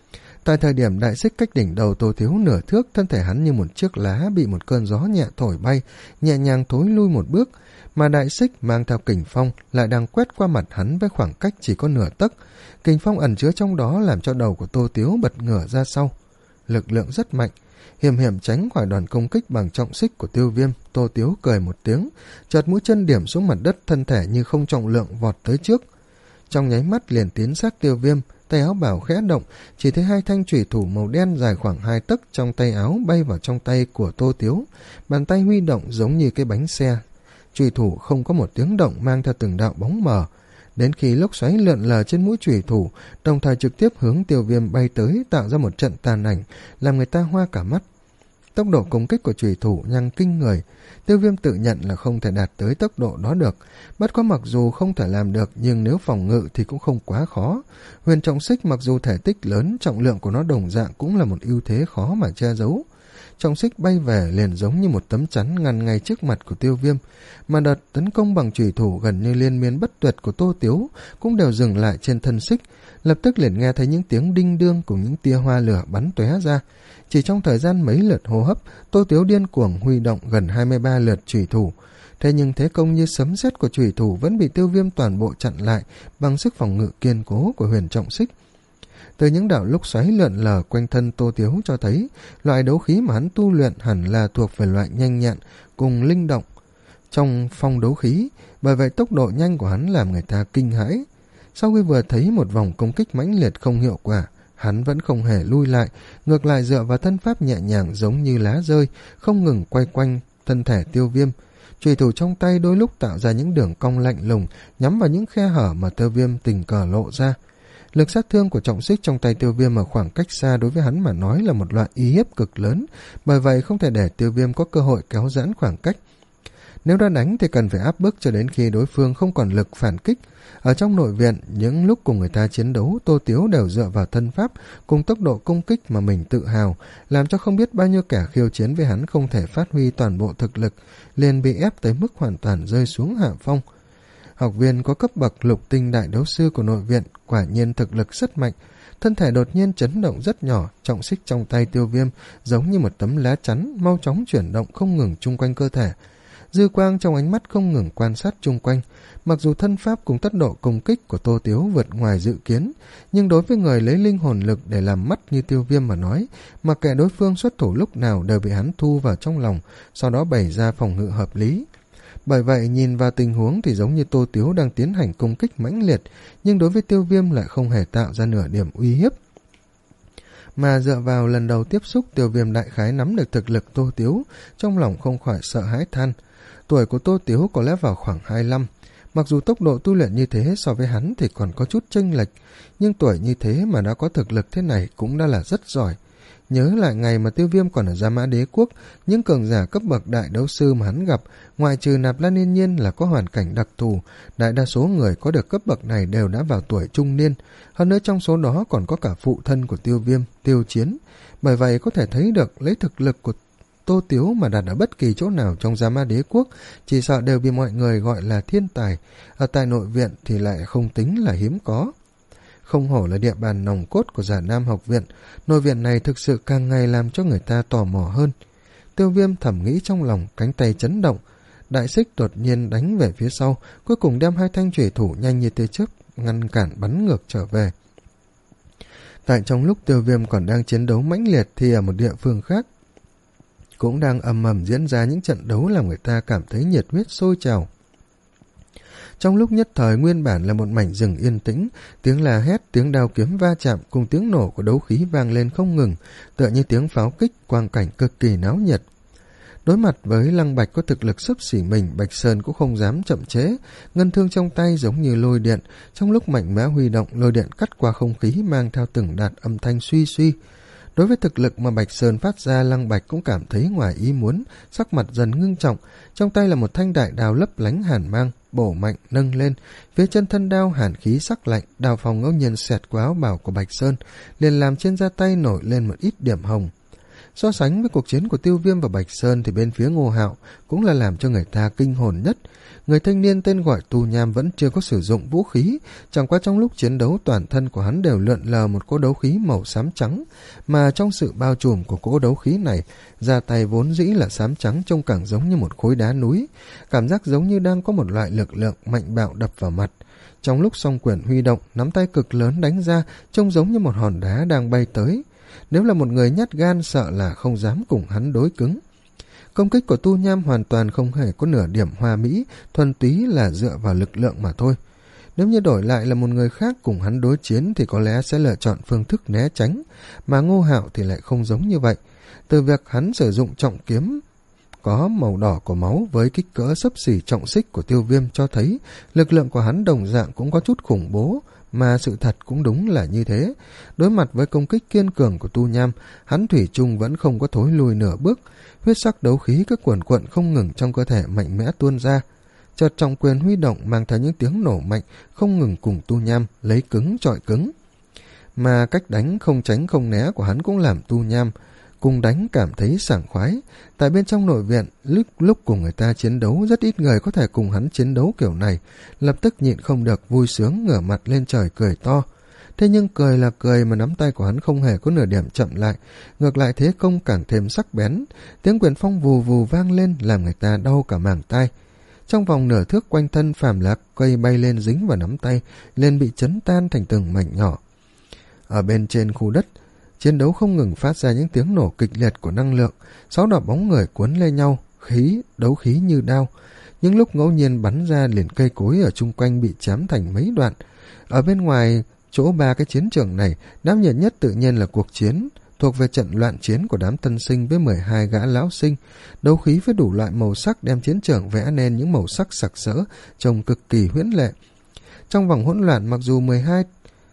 Tại thời điểm đại xích cách đỉnh đầu Tô Tiếu nửa thước, thân thể hắn như một chiếc lá bị một cơn gió nhẹ thổi bay, nhẹ nhàng thối lui một bước, mà đại xích mang theo kình phong lại đang quét qua mặt hắn với khoảng cách chỉ có nửa tấc. Kình phong ẩn chứa trong đó làm cho đầu của Tô Tiếu bật ngửa ra sau. Lực lượng rất mạnh, hiểm hiểm tránh khỏi đòn công kích bằng trọng xích của Tiêu Viêm. Tô Tiếu cười một tiếng, chợt mũi chân điểm xuống mặt đất, thân thể như không trọng lượng vọt tới trước. Trong nháy mắt liền tiến sát Tiêu Viêm, tay áo bảo khẽ động, chỉ thấy hai thanh chủy thủ màu đen dài khoảng hai tấc trong tay áo bay vào trong tay của Tô Tiếu. Bàn tay huy động giống như cái bánh xe. Chủy thủ không có một tiếng động, mang theo từng đạo bóng mờ. Đến khi lốc xoáy lượn lờ trên mũi chủy thủ, đồng thời trực tiếp hướng Tiêu Viêm bay tới, tạo ra một trận tàn ảnh, làm người ta hoa cả mắt. Tốc độ công kích của chủy thủ nhanh kinh người. Tiêu Viêm tự nhận là không thể đạt tới tốc độ đó được. Bất quá mặc dù không thể làm được, nhưng nếu phòng ngự thì cũng không quá khó. Huyền trọng xích mặc dù thể tích lớn, trọng lượng của nó đồng dạng cũng là một ưu thế khó mà che giấu. Trọng xích bay về liền giống như một tấm chắn ngăn ngay trước mặt của Tiêu Viêm, mà đợt tấn công bằng chủy thủ gần như liên miên bất tuyệt của Tô Tiếu cũng đều dừng lại trên thân xích. Lập tức liền nghe thấy những tiếng đinh đương cùng những tia hoa lửa bắn tóe ra. Chỉ trong thời gian mấy lượt hô hấp, Tô Tiếu điên cuồng huy động gần hai mươi ba lượt chủy thủ. Thế nhưng thế công như sấm sét của chủy thủ vẫn bị Tiêu Viêm toàn bộ chặn lại bằng sức phòng ngự kiên cố của huyền trọng xích. Từ những đạo lốc xoáy lượn lờ quanh thân Tô Tiếu cho thấy loại đấu khí mà hắn tu luyện hẳn là thuộc về loại nhanh nhẹn cùng linh động trong phong đấu khí, bởi vậy tốc độ nhanh của hắn làm người ta kinh hãi. Sau khi vừa thấy một vòng công kích mãnh liệt không hiệu quả, hắn vẫn không hề lui lại, ngược lại dựa vào thân pháp nhẹ nhàng giống như lá rơi, không ngừng quay quanh thân thể Tiêu Viêm. Chùy thủ trong tay đôi lúc tạo ra những đường cong lạnh lùng, nhắm vào những khe hở mà Tiêu Viêm tình cờ lộ ra. Lực sát thương của trọng xích trong tay Tiêu Viêm ở khoảng cách xa đối với hắn mà nói là một loại uy hiếp cực lớn, bởi vậy không thể để Tiêu Viêm có cơ hội kéo giãn khoảng cách. Nếu đã đánh thì cần phải áp bức cho đến khi đối phương không còn lực phản kích. Ở trong nội viện, những lúc cùng người ta chiến đấu, Tô Tiếu đều dựa vào thân pháp cùng tốc độ công kích mà mình tự hào, làm cho không biết bao nhiêu kẻ khiêu chiến với hắn không thể phát huy toàn bộ thực lực, liền bị ép tới mức hoàn toàn rơi xuống hạ phong. Học viên có cấp bậc lục tinh đại đấu sư của nội viện quả nhiên thực lực rất mạnh. Thân thể đột nhiên chấn động rất nhỏ, trọng xích trong tay Tiêu Viêm giống như một tấm lá chắn mau chóng chuyển động không ngừng chung quanh cơ thể. Dư quang trong ánh mắt không ngừng quan sát chung quanh. Mặc dù thân pháp cùng tốc độ công kích của Tô Tiếu vượt ngoài dự kiến, nhưng đối với người lấy linh hồn lực để làm mắt như Tiêu Viêm mà nói, mặc kệ đối phương xuất thủ lúc nào đều bị hắn thu vào trong lòng, sau đó bày ra phòng ngự hợp lý. Bởi vậy nhìn vào tình huống thì giống như Tô Tiếu đang tiến hành công kích mãnh liệt, nhưng đối với Tiêu Viêm lại không hề tạo ra nửa điểm uy hiếp. Mà dựa vào lần đầu tiếp xúc, Tiêu Viêm đại khái nắm được thực lực Tô Tiếu, trong lòng không khỏi sợ hãi than. Tuổi của Tô Tiếu có lẽ vào khoảng hai mươi lăm, mặc dù tốc độ tu luyện như thế so với hắn thì còn có chút chênh lệch, nhưng tuổi như thế mà đã có thực lực thế này cũng đã là rất giỏi. Nhớ lại ngày mà Tiêu Viêm còn ở Gia Mã Đế Quốc, những cường giả cấp bậc đại đấu sư mà hắn gặp, ngoại trừ Nạp Lan Yên Nhiên là có hoàn cảnh đặc thù, đại đa số người có được cấp bậc này đều đã vào tuổi trung niên, hơn nữa trong số đó còn có cả phụ thân của Tiêu Viêm, Tiêu Chiến. Bởi vậy có thể thấy được lấy thực lực của Tô Tiếu mà đặt ở bất kỳ chỗ nào trong Gia Mã Đế Quốc, chỉ sợ đều bị mọi người gọi là thiên tài, ở tại nội viện thì lại không tính là hiếm có. Không hổ là địa bàn nòng cốt của Giả Nam học viện, nội viện này thực sự càng ngày làm cho người ta tò mò hơn. Tiêu Viêm thầm nghĩ trong lòng, cánh tay chấn động, đại xích đột nhiên đánh về phía sau, cuối cùng đem hai thanh chủy thủ nhanh như tia chớp ngăn cản bắn ngược trở về. Tại trong lúc Tiêu Viêm còn đang chiến đấu mãnh liệt thì ở một địa phương khác cũng đang ầm ầm diễn ra những trận đấu làm người ta cảm thấy nhiệt huyết sôi trào. Trong lúc nhất thời nguyên bản là một mảnh rừng yên tĩnh, tiếng la hét, tiếng đao kiếm va chạm cùng tiếng nổ của đấu khí vang lên không ngừng, tựa như tiếng pháo kích, quang cảnh cực kỳ náo nhiệt. Đối mặt với Lăng Bạch có thực lực xấp xỉ mình, Bạch Sơn cũng không dám chậm chế, ngân thương trong tay giống như lôi điện, trong lúc mạnh mẽ huy động, lôi điện cắt qua không khí mang theo từng đạt âm thanh suy suy. Đối với thực lực mà Bạch Sơn phát ra, Lăng Bạch cũng cảm thấy ngoài ý muốn, sắc mặt dần ngưng trọng, trong tay là một thanh đại đao lấp lánh hàn mang, bổ mạnh nâng lên, phía chân thân đao hàn khí sắc lạnh, đao phòng ngẫu nhiên xẹt qua áo bào của Bạch Sơn, liền làm trên da tay nổi lên một ít điểm hồng. So sánh với cuộc chiến của Tiêu Viêm và Bạch Sơn thì bên phía Ngô Hạo cũng là làm cho người ta kinh hồn nhất. Người thanh niên tên gọi Tu Nham vẫn chưa có sử dụng vũ khí, chẳng qua trong lúc chiến đấu toàn thân của hắn đều lượn lờ một cỗ đấu khí màu xám trắng, mà trong sự bao trùm của cỗ đấu khí này, ra tay vốn dĩ là xám trắng trông càng giống như một khối đá núi, cảm giác giống như đang có một loại lực lượng mạnh bạo đập vào mặt. Trong lúc song quyền huy động, nắm tay cực lớn đánh ra, trông giống như một hòn đá đang bay tới. Nếu là một người nhát gan sợ là không dám cùng hắn đối cứng. Công kích của Tu Nham hoàn toàn không hề có nửa điểm hoa mỹ, thuần túy là dựa vào lực lượng mà thôi. Nếu như đổi lại là một người khác cùng hắn đối chiến thì có lẽ sẽ lựa chọn phương thức né tránh, mà Ngô Hạo thì lại không giống như vậy. Từ việc hắn sử dụng trọng kiếm có màu đỏ của máu với kích cỡ xấp xỉ trọng xích của Tiêu Viêm cho thấy lực lượng của hắn đồng dạng cũng có chút khủng bố, mà sự thật cũng đúng là như thế. Đối mặt với công kích kiên cường của Tu Nham, hắn thủy chung vẫn không có thối lùi nửa bước. Huyết sắc đấu khí cứ cuồn cuộn không ngừng trong cơ thể mạnh mẽ tuôn ra. Chợt trọng quyền huy động mang theo những tiếng nổ mạnh không ngừng cùng Tu Nham lấy cứng chọi cứng. Mà cách đánh không tránh không né của hắn cũng làm Tu Nham cùng đánh cảm thấy sảng khoái. Tại bên trong nội viện, lúc, lúc cùng người ta chiến đấu, rất ít người có thể cùng hắn chiến đấu kiểu này, lập tức nhịn không được vui sướng ngửa mặt lên trời cười to. Thế nhưng cười là cười mà nắm tay của hắn không hề có nửa điểm chậm lại, ngược lại thế công càng thêm sắc bén. Tiếng quyền phong vù vù vang lên làm người ta đau cả màng tai. Trong vòng nửa thước quanh thân phàm lá cây bay lên dính vào nắm tay, lên bị chấn tan thành từng mảnh nhỏ. Ở bên trên khu đất, chiến đấu không ngừng phát ra những tiếng nổ kịch liệt của năng lượng, sáu đạo bóng người cuốn lên nhau, khí, đấu khí như đao. Những lúc ngẫu nhiên bắn ra liền cây cối ở chung quanh bị chém thành mấy đoạn. Ở bên ngoài chỗ ba cái chiến trường này, náo nhiệt nhất tự nhiên là cuộc chiến thuộc về trận loạn chiến của đám tân sinh với mười hai gã lão sinh. Đấu khí với đủ loại màu sắc đem chiến trường vẽ nên những màu sắc sặc sỡ, trông cực kỳ huyễn lệ. Trong vòng hỗn loạn, mặc dù mười hai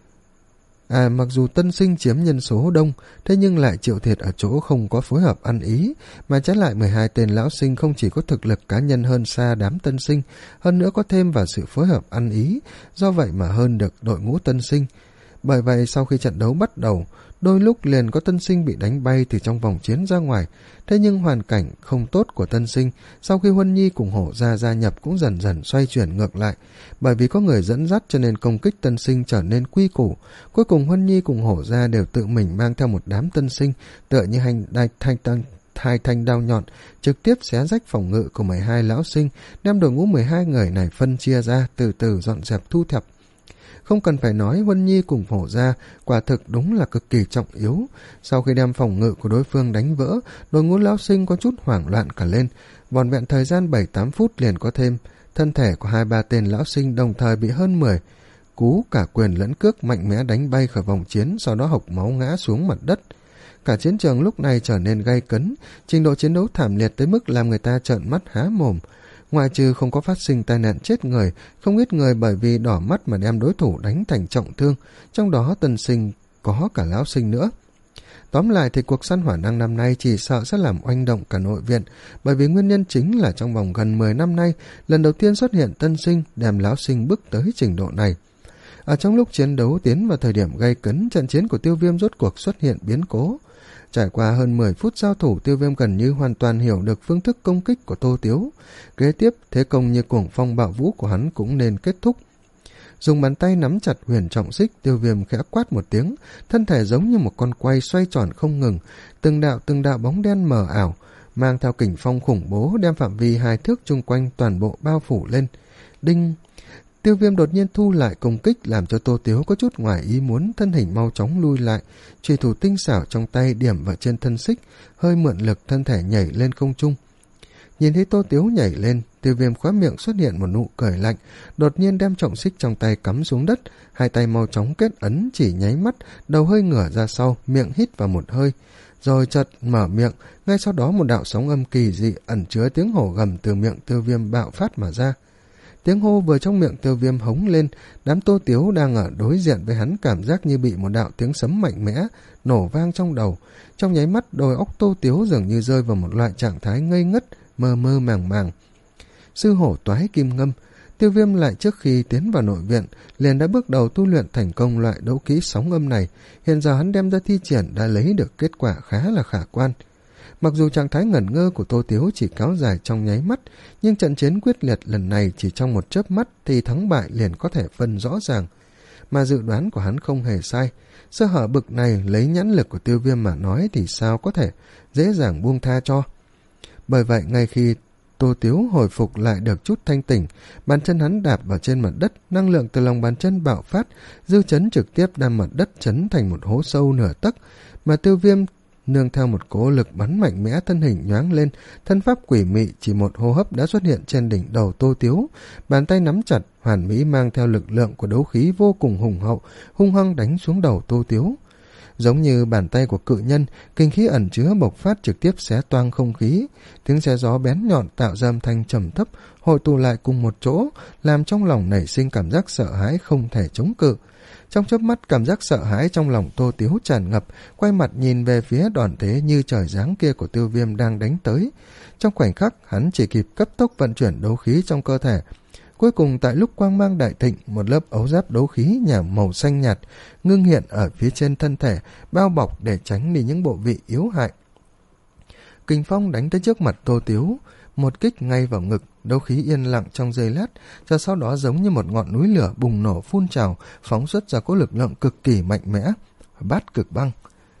À mặc dù tân sinh chiếm nhân số đông, thế nhưng lại chịu thiệt ở chỗ không có phối hợp ăn ý, mà trái lại mười hai tên lão sinh không chỉ có thực lực cá nhân hơn xa đám tân sinh, hơn nữa có thêm vào sự phối hợp ăn ý, do vậy mà hơn được đội ngũ tân sinh. Bởi vậy sau khi trận đấu bắt đầu, đôi lúc liền có tân sinh bị đánh bay từ trong vòng chiến ra ngoài. Thế nhưng hoàn cảnh không tốt của tân sinh sau khi Huân Nhi cùng Hổ Gia gia nhập cũng dần dần xoay chuyển ngược lại. Bởi vì có người dẫn dắt cho nên công kích tân sinh trở nên quy củ. Cuối cùng Huân Nhi cùng Hổ Gia đều tự mình mang theo một đám tân sinh, tựa như hành đai thanh tăng hai thanh đao nhọn, trực tiếp xé rách phòng ngự của mười hai lão sinh, đem đội ngũ mười hai người này phân chia ra, từ từ dọn dẹp thu thập. Không cần phải nói, Huân Nhi cùng Hổ Gia quả thực đúng là cực kỳ trọng yếu. Sau khi đem phòng ngự của đối phương đánh vỡ, đội ngũ lão sinh có chút hoảng loạn cả lên. Vòn vẹn thời gian bảy tám phút liền có thêm thân thể của hai ba tên lão sinh đồng thời bị hơn mười cú cả quyền lẫn cước mạnh mẽ đánh bay khỏi vòng chiến, sau đó hộc máu ngã xuống mặt đất. Cả chiến trường lúc này trở nên gay cấn, trình độ chiến đấu thảm liệt tới mức làm người ta trợn mắt há mồm. Ngoài trừ không có phát sinh tai nạn chết người, không ít người bởi vì đỏ mắt mà đem đối thủ đánh thành trọng thương, trong đó tân sinh có cả lão sinh nữa. Tóm lại thì cuộc săn hỏa năng năm nay chỉ sợ sẽ làm oanh động cả nội viện, bởi vì nguyên nhân chính là trong vòng gần mười năm nay, lần đầu tiên xuất hiện tân sinh đem lão sinh bước tới trình độ này. Ở trong lúc chiến đấu tiến vào thời điểm gay cấn, trận chiến của Tiêu Viêm rốt cuộc xuất hiện biến cố. Trải qua hơn mười phút giao thủ, Tiêu Viêm gần như hoàn toàn hiểu được phương thức công kích của Tô Tiếu. Kế tiếp, thế công như cuồng phong bạo vũ của hắn cũng nên kết thúc. Dùng bàn tay nắm chặt huyền trọng xích, Tiêu Viêm khẽ quát một tiếng, thân thể giống như một con quay xoay tròn không ngừng, từng đạo từng đạo bóng đen mờ ảo, mang theo kình phong khủng bố đem phạm vi hai thước chung quanh toàn bộ bao phủ lên. Đinh! Tiêu Viêm đột nhiên thu lại công kích, làm cho Tô Tiếu có chút ngoài ý muốn, thân hình mau chóng lui lại, chùy thủ tinh xảo trong tay điểm vào trên thân xích, hơi mượn lực thân thể nhảy lên không trung. Nhìn thấy Tô Tiếu nhảy lên, Tiêu Viêm khóe miệng xuất hiện một nụ cười lạnh, đột nhiên đem trọng xích trong tay cắm xuống đất, hai tay mau chóng kết ấn, chỉ nháy mắt, đầu hơi ngửa ra sau, miệng hít vào một hơi, rồi chợt mở miệng, ngay sau đó một đạo sóng âm kỳ dị ẩn chứa tiếng hổ gầm từ miệng Tiêu Viêm bạo phát mà ra. Tiếng hô vừa trong miệng Tiêu Viêm hống lên, đám Tô Tiếu đang ở đối diện với hắn cảm giác như bị một đạo tiếng sấm mạnh mẽ nổ vang trong đầu. Trong nháy mắt, đôi óc Tô Tiếu dường như rơi vào một loại trạng thái ngây ngất, mơ mơ màng màng. Sư hổ toái kim ngâm. Tiêu Viêm lại trước khi tiến vào nội viện liền đã bước đầu tu luyện thành công loại đấu kỹ sóng âm này. Hiện giờ hắn đem ra thi triển đã lấy được kết quả khá là khả quan. Mặc dù trạng thái ngẩn ngơ của Tô Tiếu chỉ kéo dài trong nháy mắt, nhưng trận chiến quyết liệt lần này chỉ trong một chớp mắt thì thắng bại liền có thể phân rõ ràng. Mà dự đoán của hắn không hề sai, sơ hở bực này lấy nhãn lực của Tiêu Viêm mà nói thì sao có thể dễ dàng buông tha cho. Bởi vậy ngay khi Tô Tiếu hồi phục lại được chút thanh tỉnh, bàn chân hắn đạp vào trên mặt đất, năng lượng từ lòng bàn chân bạo phát, dư chấn trực tiếp đem mặt đất chấn thành một hố sâu nửa tấc, mà Tiêu Viêm nương theo một cỗ lực bắn mạnh mẽ, thân hình nhoáng lên, thân pháp quỷ mị chỉ một hô hấp đã xuất hiện trên đỉnh đầu Tô Tiếu, bàn tay nắm chặt, hoàn mỹ mang theo lực lượng của đấu khí vô cùng hùng hậu, hung hăng đánh xuống đầu Tô Tiếu. Giống như bàn tay của cự nhân, kinh khí ẩn chứa bộc phát trực tiếp xé toang không khí, tiếng xé gió bén nhọn tạo ra âm thanh trầm thấp, hội tụ lại cùng một chỗ, làm trong lòng nảy sinh cảm giác sợ hãi không thể chống cự. Trong chớp mắt cảm giác sợ hãi trong lòng Tô Tiếu tràn ngập, quay mặt nhìn về phía đòn thế như trời giáng kia của Tiêu Viêm đang đánh tới. Trong khoảnh khắc, hắn chỉ kịp cấp tốc vận chuyển đấu khí trong cơ thể. Cuối cùng tại lúc quang mang đại thịnh, một lớp ấu giáp đấu khí nhảm màu xanh nhạt ngưng hiện ở phía trên thân thể, bao bọc để tránh đi những bộ vị yếu hại. Kình phong đánh tới trước mặt Tô Tiếu, một kích ngay vào ngực, đấu khí yên lặng trong giây lát, rồi sau đó giống như một ngọn núi lửa bùng nổ phun trào, phóng xuất ra cỗ lực lượng cực kỳ mạnh mẽ, bát cực băng.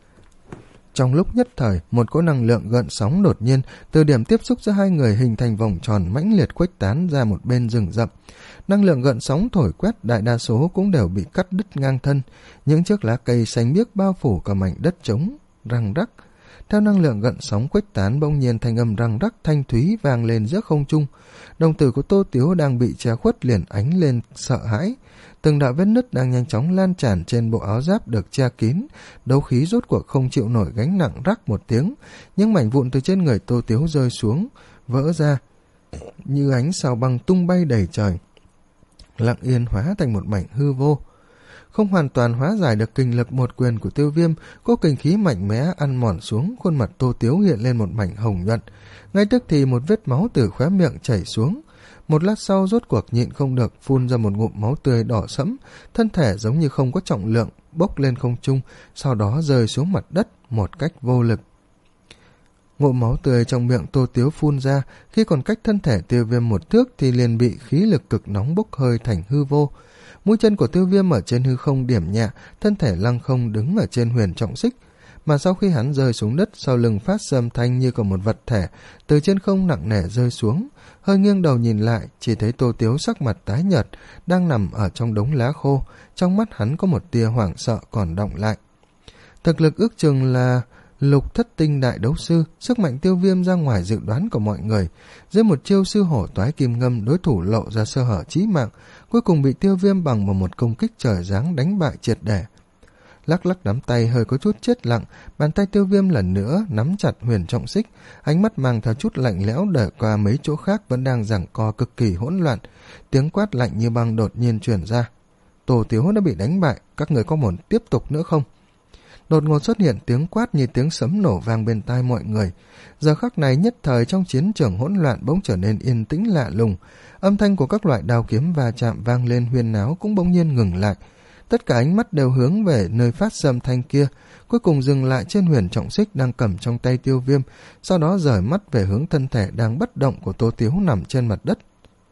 Trong lúc nhất thời, một cỗ năng lượng gợn sóng đột nhiên từ điểm tiếp xúc giữa hai người hình thành vòng tròn mãnh liệt khuếch tán ra một bên rừng rậm. Năng lượng gợn sóng thổi quét, đại đa số cũng đều bị cắt đứt ngang thân, những chiếc lá cây xanh biếc bao phủ cả mảnh đất trống, răng rắc. Theo năng lượng gợn sóng khuếch tán, bỗng nhiên thanh âm răng rắc thanh thúy vang lên giữa không trung. Đồng tử của Tô Tiếu đang bị che khuất liền ánh lên sợ hãi. Từng đạo vết nứt đang nhanh chóng lan tràn trên bộ áo giáp được che kín, đấu khí rốt cuộc không chịu nổi gánh nặng, rắc một tiếng, những mảnh vụn từ trên người Tô Tiếu rơi xuống, vỡ ra như ánh sao băng tung bay đầy trời, lặng yên hóa thành một mảnh hư vô. Không hoàn toàn hóa giải được kình lực một quyền của Tiêu Viêm, có kình khí mạnh mẽ ăn mòn xuống, khuôn mặt Tô Tiếu hiện lên một mảnh hồng nhuận, ngay tức thì một vết máu từ khóe miệng chảy xuống. Một lát sau rốt cuộc nhịn không được, phun ra một ngụm máu tươi đỏ sẫm, thân thể giống như không có trọng lượng, bốc lên không trung, sau đó rơi xuống mặt đất một cách vô lực. Ngụm máu tươi trong miệng Tô Tiếu phun ra, khi còn cách thân thể Tiêu Viêm một thước thì liền bị khí lực cực nóng bốc hơi thành hư vô. Mũi chân của Tiêu Viêm ở trên hư không điểm nhẹ, thân thể lăng không đứng ở trên huyền trọng xích, mà sau khi hắn rơi xuống đất, sau lưng phát ra âm thanh như có một vật thể từ trên không nặng nề rơi xuống. Hơi nghiêng đầu nhìn lại, chỉ thấy Tô Tiếu sắc mặt tái nhợt, đang nằm ở trong đống lá khô, trong mắt hắn có một tia hoảng sợ còn đọng lại. Thực lực ước chừng là lục thất tinh đại đấu sư, sức mạnh Tiêu Viêm ra ngoài dự đoán của mọi người. Dưới một chiêu sư hổ toái kim ngâm, đối thủ lộ ra sơ hở chí mạng, cuối cùng bị Tiêu Viêm bằng vào một công kích trời giáng đánh bại triệt để. Lắc lắc nắm tay hơi có chút chết lặng, bàn tay Tiêu Viêm lần nữa nắm chặt huyền trọng xích, ánh mắt mang theo chút lạnh lẽo đợi qua mấy chỗ khác vẫn đang giằng co cực kỳ hỗn loạn. Tiếng quát lạnh như băng đột nhiên truyền ra: Tô Tiếu đã bị đánh bại, các người có muốn tiếp tục nữa không? Đột ngột xuất hiện tiếng quát như tiếng sấm nổ vang bên tai mọi người. Giờ khắc này nhất thời trong chiến trường hỗn loạn bỗng trở nên yên tĩnh lạ lùng, âm thanh của các loại đao kiếm va chạm vang lên huyên náo cũng bỗng nhiên ngừng lại. Tất cả ánh mắt đều hướng về nơi phát ra âm thanh kia, cuối cùng dừng lại trên huyền trọng xích đang cầm trong tay Tiêu Viêm, sau đó rời mắt về hướng thân thể đang bất động của Tô Tiếu nằm trên mặt đất.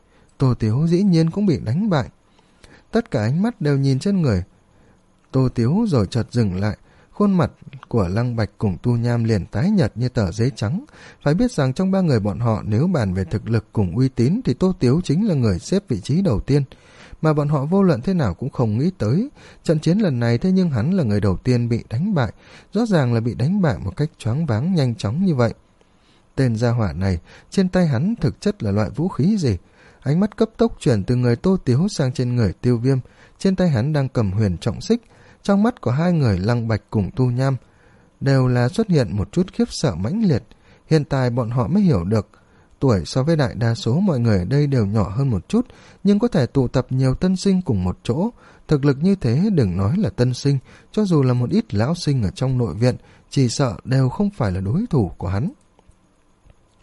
Tô Tiếu dĩ nhiên cũng bị đánh bại. Tất cả ánh mắt đều nhìn trên người Tô Tiếu rồi chợt dừng lại. Khuôn mặt của Lăng Bạch cùng Tu Nham liền tái nhợt như tờ giấy trắng. Phải biết rằng trong ba người bọn họ, nếu bàn về thực lực cùng uy tín thì Tô Tiếu chính là người xếp vị trí đầu tiên, mà bọn họ vô luận thế nào cũng không nghĩ tới trận chiến lần này. Thế nhưng hắn là người đầu tiên bị đánh bại, rõ ràng là bị đánh bại một cách choáng váng nhanh chóng như vậy. Tên gia hỏa này, trên tay hắn thực chất là loại vũ khí gì? Ánh mắt cấp tốc chuyển từ người Tô Tiếu sang trên người Tiêu Viêm. Trên tay hắn đang cầm huyền trọng xích. Trong mắt của hai người Lăng Bạch cùng Tu Nham đều là xuất hiện một chút khiếp sợ mãnh liệt. Hiện tại bọn họ mới hiểu được, tuổi so với đại đa số mọi người ở đây đều nhỏ hơn một chút, nhưng có thể tụ tập nhiều tân sinh cùng một chỗ. Thực lực như thế đừng nói là tân sinh, cho dù là một ít lão sinh ở trong nội viện, chỉ sợ đều không phải là đối thủ của hắn.